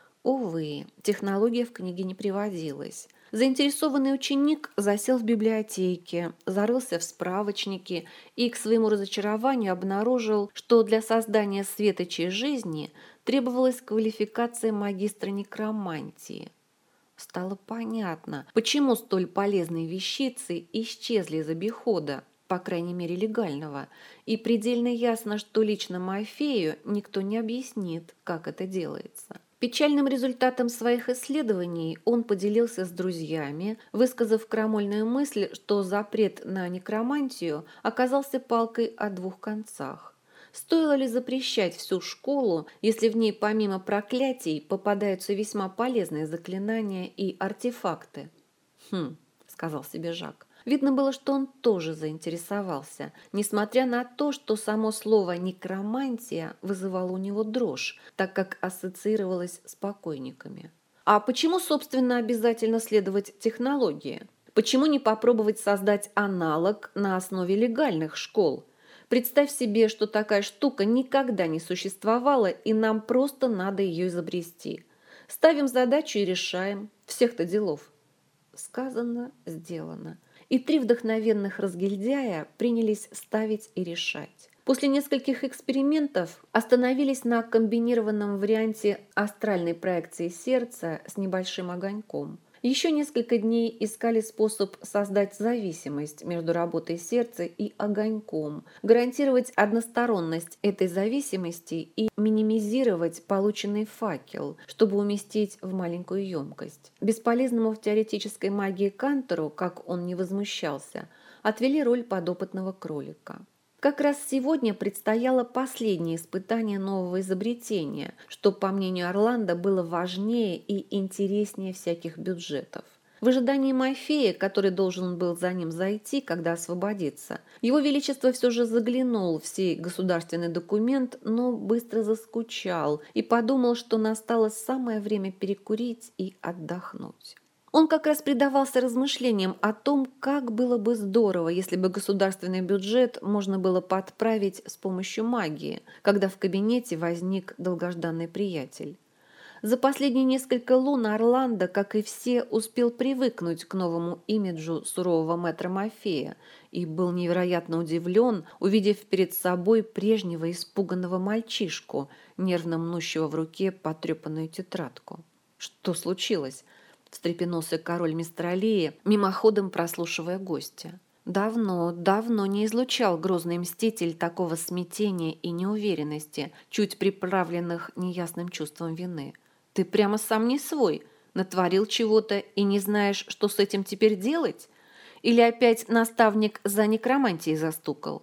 Увы, технология в книге не приводилась. Заинтересованный ученик засел в библиотеке, зарылся в справочнике и к своему разочарованию обнаружил, что для создания светочей жизни требовалась квалификация магистра некромантии. Стало понятно, почему столь полезные вещицы исчезли из обихода, по крайней мере легального, и предельно ясно, что лично Мафею никто не объяснит, как это делается. Печальным результатом своих исследований он поделился с друзьями, высказав крамольную мысль, что запрет на некромантию оказался палкой о двух концах. Стоило ли запрещать всю школу, если в ней помимо проклятий попадаются весьма полезные заклинания и артефакты? «Хм», — сказал себе Жак. Видно было, что он тоже заинтересовался, несмотря на то, что само слово «некромантия» вызывало у него дрожь, так как ассоциировалось с покойниками. А почему, собственно, обязательно следовать технологии? Почему не попробовать создать аналог на основе легальных школ? Представь себе, что такая штука никогда не существовала, и нам просто надо ее изобрести. Ставим задачу и решаем. Всех-то делов. Сказано, сделано. И три вдохновенных разгильдяя принялись ставить и решать. После нескольких экспериментов остановились на комбинированном варианте астральной проекции сердца с небольшим огоньком. Еще несколько дней искали способ создать зависимость между работой сердца и огоньком, гарантировать односторонность этой зависимости и минимизировать полученный факел, чтобы уместить в маленькую емкость. Бесполезному в теоретической магии Кантору, как он не возмущался, отвели роль подопытного кролика. Как раз сегодня предстояло последнее испытание нового изобретения, что, по мнению Орландо, было важнее и интереснее всяких бюджетов. В ожидании Мафея, который должен был за ним зайти, когда освободится, его величество все же заглянул в сей государственный документ, но быстро заскучал и подумал, что настало самое время перекурить и отдохнуть. Он как раз предавался размышлениям о том, как было бы здорово, если бы государственный бюджет можно было подправить с помощью магии, когда в кабинете возник долгожданный приятель. За последние несколько лун Орландо, как и все, успел привыкнуть к новому имиджу сурового мэтра Мафея и был невероятно удивлен, увидев перед собой прежнего испуганного мальчишку, нервно мнущего в руке потрепанную тетрадку. «Что случилось?» – встрепенулся король Мистралии, мимоходом прослушивая гостя. Давно, давно не излучал грозный мститель такого смятения и неуверенности, чуть приправленных неясным чувством вины. «Ты прямо сам не свой, натворил чего-то и не знаешь, что с этим теперь делать? Или опять наставник за некромантией застукал?»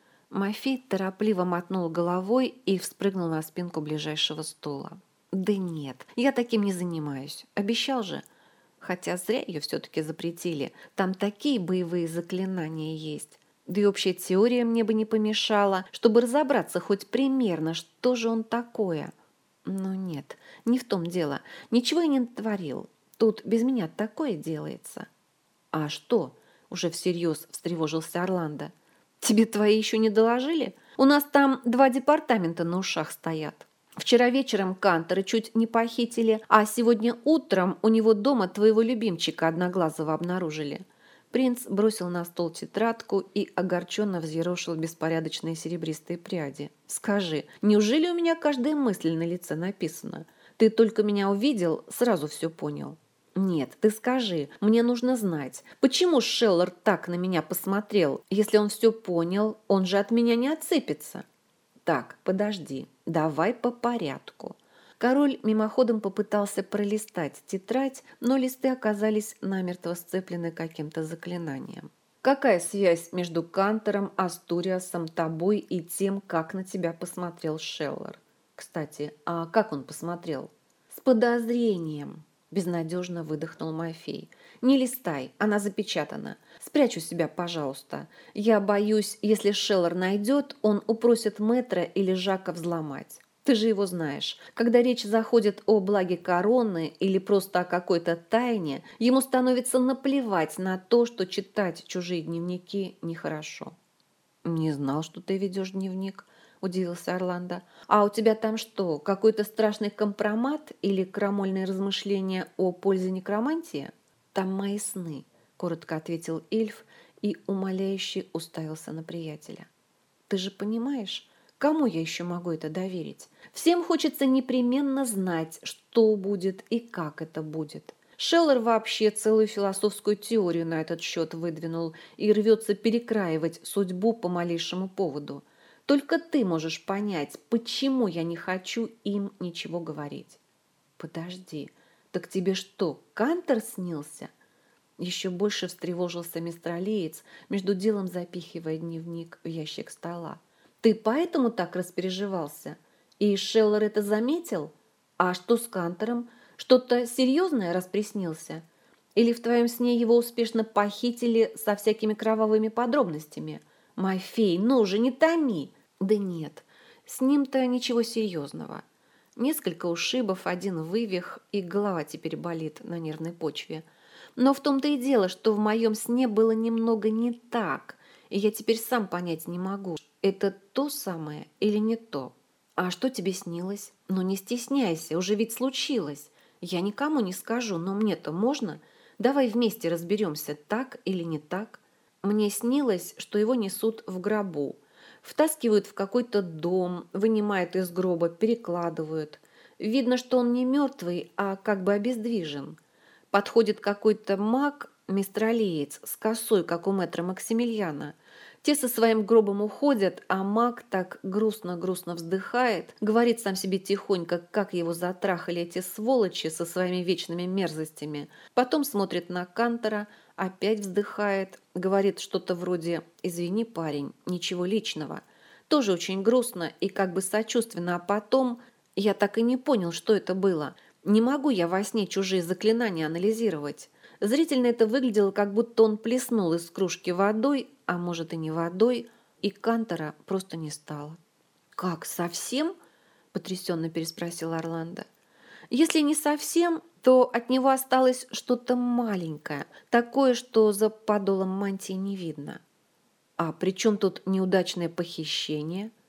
Мафей торопливо мотнул головой и вспрыгнул на спинку ближайшего стула. «Да нет, я таким не занимаюсь. Обещал же. Хотя зря ее все-таки запретили. Там такие боевые заклинания есть. Да и общая теория мне бы не помешала, чтобы разобраться хоть примерно, что же он такое. Но нет, не в том дело. Ничего я не натворил. Тут без меня такое делается». «А что?» – уже всерьез встревожился Орландо. «Тебе твои еще не доложили? У нас там 2 департамента на ушах стоят. Вчера вечером Кантора чуть не похитили, а сегодня утром у него дома твоего любимчика Одноглазого обнаружили». Принц бросил на стол тетрадку и огорченно взъерошил беспорядочные серебристые пряди. «Скажи, неужели у меня каждая мысль на лице написана? Ты только меня увидел, сразу все понял». «Нет, ты скажи, мне нужно знать, почему Шеллар так на меня посмотрел? Если он все понял, он же от меня не отцепится». «Так, подожди, давай по порядку». Король мимоходом попытался пролистать тетрадь, но листы оказались намертво сцеплены каким-то заклинанием. «Какая связь между Кантором, Астуриасом, тобой и тем, как на тебя посмотрел Шеллар? Кстати, а как он посмотрел?» «С подозрением», – безнадежно выдохнул Мафей. «Не листай, она запечатана. Спрячь у себя, пожалуйста. Я боюсь, если Шеллар найдет, он упросит мэтра или Жака взломать. Ты же его знаешь. Когда речь заходит о благе короны или просто о какой-то тайне, ему становится наплевать на то, что читать чужие дневники нехорошо». «Не знал, что ты ведешь дневник», – удивился Орландо. «А у тебя там что, какой-то страшный компромат или крамольные размышления о пользе некромантии?» «Там мои сны», – коротко ответил эльф и умоляюще уставился на приятеля. «Ты же понимаешь, кому я еще могу это доверить? Всем хочется непременно знать, что будет и как это будет. Шеллар вообще целую философскую теорию на этот счет выдвинул и рвется перекраивать судьбу по малейшему поводу. Только ты можешь понять, почему я не хочу им ничего говорить». «Подожди, так тебе что, Кантор снился?» Еще больше встревожился мистралиец, между делом запихивая дневник в ящик стола. «Ты поэтому так распереживался? И Шеллар это заметил? А что с Кантором? Что-то серьезное расприснился? Или в твоем сне его успешно похитили со всякими кровавыми подробностями? Мафей, ну же, не томи!» «Да нет, с ним-то ничего серьезного. Несколько ушибов, один вывих, и голова теперь болит на нервной почве. Но в том-то и дело, что в моем сне было немного не так, и я теперь сам понять не могу, это то самое или не то». «А что тебе снилось? Ну не стесняйся, уже ведь случилось. Я никому не скажу, но мне-то можно? Давай вместе разберемся, так или не так». Мне снилось, что его несут в гробу, втаскивают в какой-то дом, вынимают из гроба, перекладывают. Видно, что он не мертвый, а как бы обездвижен. Подходит какой-то маг, мистралиец, с косой, как у мэтра Максимилиана. Те со своим гробом уходят, а маг так грустно-грустно вздыхает, говорит сам себе тихонько, как его затрахали эти сволочи со своими вечными мерзостями. Потом смотрит на Кантора, опять вздыхает, говорит что-то вроде «Извини, парень, ничего личного». Тоже очень грустно и как бы сочувственно, а потом я так и не понял, что это было. Не могу я во сне чужие заклинания анализировать. Зрительно это выглядело, как будто он плеснул из кружки водой, а может и не водой, и Кантора просто не стало. «Как, совсем?» – потрясенно переспросил Орландо. «Если не совсем, то от него осталось что-то маленькое, такое, что за подолом мантии не видно». «А при чем тут неудачное похищение?»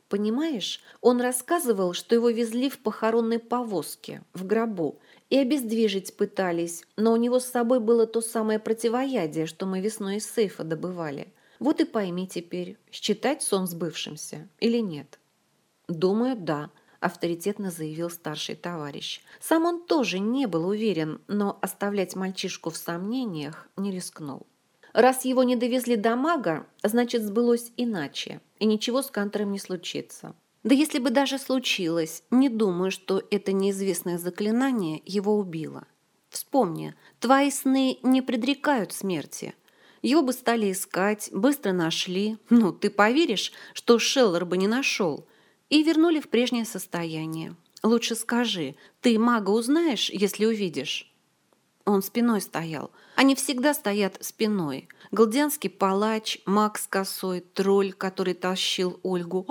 Понимаешь, он рассказывал, что его везли в похоронной повозке, в гробу, и обездвижить пытались, но у него с собой было то самое противоядие, что мы весной из сейфа добывали. Вот и пойми теперь, считать сон сбывшимся или нет. «Думаю, да», – авторитетно заявил старший товарищ. Сам он тоже не был уверен, но оставлять мальчишку в сомнениях не рискнул. Раз его не довезли до мага, значит, сбылось иначе, и ничего с Кантором не случится. Да если бы даже случилось, не думаю, что это неизвестное заклинание его убило. Вспомни, твои сны не предрекают смерти. Его бы стали искать, быстро нашли. Ну, ты поверишь, что Шеллер бы не нашел? И вернули в прежнее состояние. Лучше скажи, ты мага узнаешь, если увидишь? Он спиной стоял. Они всегда стоят спиной. Галдианский палач, маг с косой, тролль, который тащил Ольгу.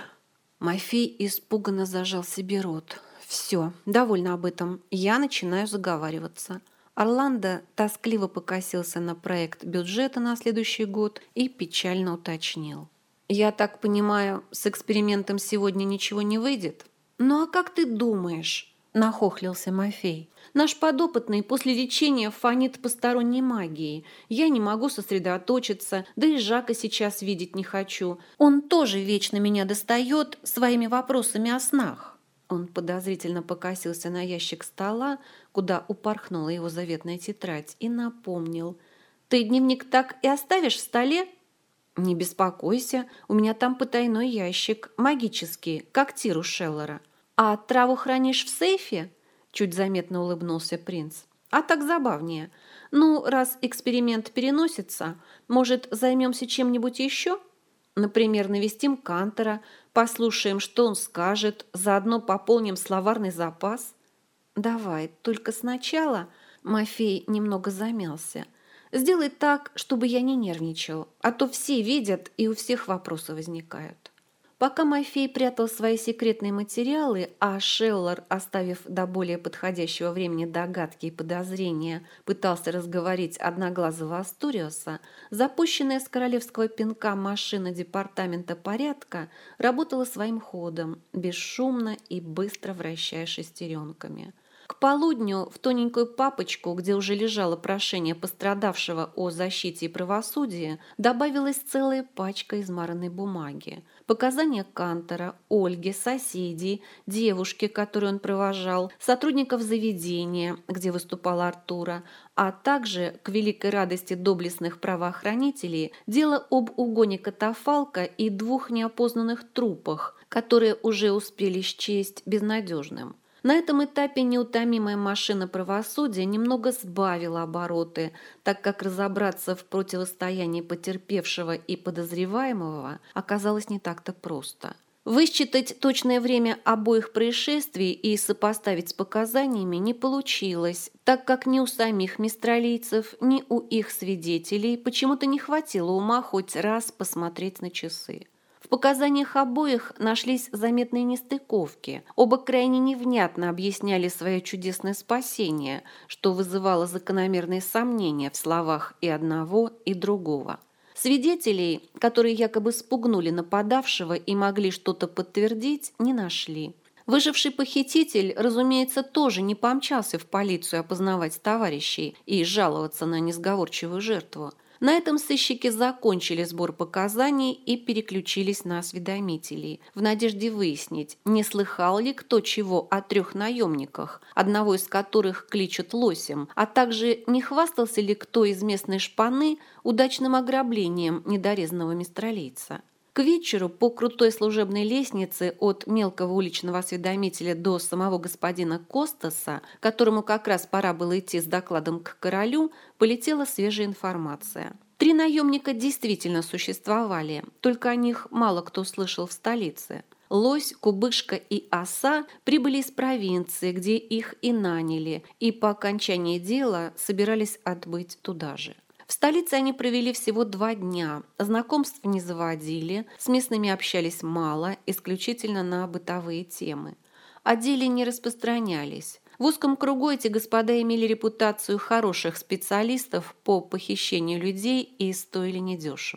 Мафей испуганно зажал себе рот. Все, довольно об этом. Я начинаю заговариваться. Орландо тоскливо покосился на проект бюджета на следующий год и печально уточнил. «Я так понимаю, с экспериментом сегодня ничего не выйдет?» «Ну а как ты думаешь?» – нахохлился Мафей. «Наш подопытный после лечения фонит посторонней магией. Я не могу сосредоточиться, да и Жака сейчас видеть не хочу. Он тоже вечно меня достает своими вопросами о снах». Он подозрительно покосился на ящик стола, куда упорхнула его заветная тетрадь, и напомнил. «Ты дневник так и оставишь в столе?» «Не беспокойся, у меня там потайной ящик, магический, как тир у Шеллера». «А траву хранишь в сейфе?» – чуть заметно улыбнулся принц. «А так забавнее. Ну, раз эксперимент переносится, может, займемся чем-нибудь еще? Например, навестим Кантора, послушаем, что он скажет, заодно пополним словарный запас». «Давай, только сначала...» – Мафей немного замялся. «Сделай так, чтобы я не нервничал, а то все видят, и у всех вопросы возникают». Пока Мафей прятал свои секретные материалы, а Шеллер, оставив до более подходящего времени догадки и подозрения, пытался разговорить одноглазого Астуриуса, запущенная с королевского пинка машина департамента порядка работала своим ходом, бесшумно и быстро вращая шестеренками. К полудню в тоненькую папочку, где уже лежало прошение пострадавшего о защите и правосудии, добавилась целая пачка измаранной бумаги. Показания Кантора, Ольги, соседей, девушки, которую он провожал, сотрудников заведения, где выступала Артура, а также, к великой радости доблестных правоохранителей, дело об угоне катафалка и 2 неопознанных трупах, которые уже успели счесть безнадежным. На этом этапе неутомимая машина правосудия немного сбавила обороты, так как разобраться в противостоянии потерпевшего и подозреваемого оказалось не так-то просто. Высчитать точное время обоих происшествий и сопоставить с показаниями не получилось, так как ни у самих мистралийцев, ни у их свидетелей почему-то не хватило ума хоть раз посмотреть на часы. В показаниях обоих нашлись заметные нестыковки. Оба крайне невнятно объясняли свое чудесное спасение, что вызывало закономерные сомнения в словах и одного, и другого. Свидетелей, которые якобы спугнули нападавшего и могли что-то подтвердить, не нашли. Выживший похититель, разумеется, тоже не помчался в полицию опознавать товарищей и жаловаться на несговорчивую жертву. На этом сыщики закончили сбор показаний и переключились на осведомителей, в надежде выяснить, не слыхал ли кто чего о 3 наемниках, одного из которых кличут Лосем, а также не хвастался ли кто из местной шпаны удачным ограблением недорезанного мистралийца. К вечеру по крутой служебной лестнице от мелкого уличного осведомителя до самого господина Костаса, которому как раз пора было идти с докладом к королю, полетела свежая информация. 3 наемника действительно существовали, только о них мало кто слышал в столице. Лось, Кубышка и Оса прибыли из провинции, где их и наняли, и по окончании дела собирались отбыть туда же. В столице они провели всего 2 дня, знакомств не заводили, с местными общались мало, исключительно на бытовые темы. О деле не распространялись. В узком кругу эти господа имели репутацию хороших специалистов по похищению людей и стоили недешево.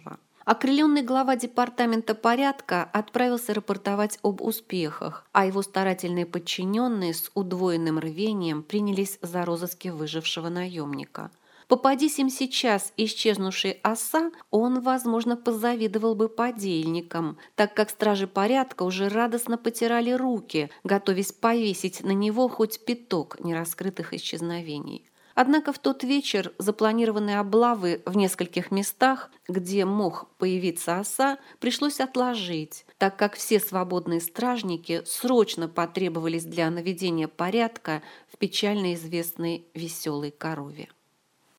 Окрыленный глава департамента порядка отправился рапортовать об успехах, а его старательные подчиненные с удвоенным рвением принялись за розыски выжившего наемника. Попадись им сейчас исчезнувший оса, он, возможно, позавидовал бы подельникам, так как стражи порядка уже радостно потирали руки, готовясь повесить на него хоть пяток нераскрытых исчезновений. Однако в тот вечер запланированные облавы в нескольких местах, где мог появиться оса, пришлось отложить, так как все свободные стражники срочно потребовались для наведения порядка в печально известной Веселой Корове.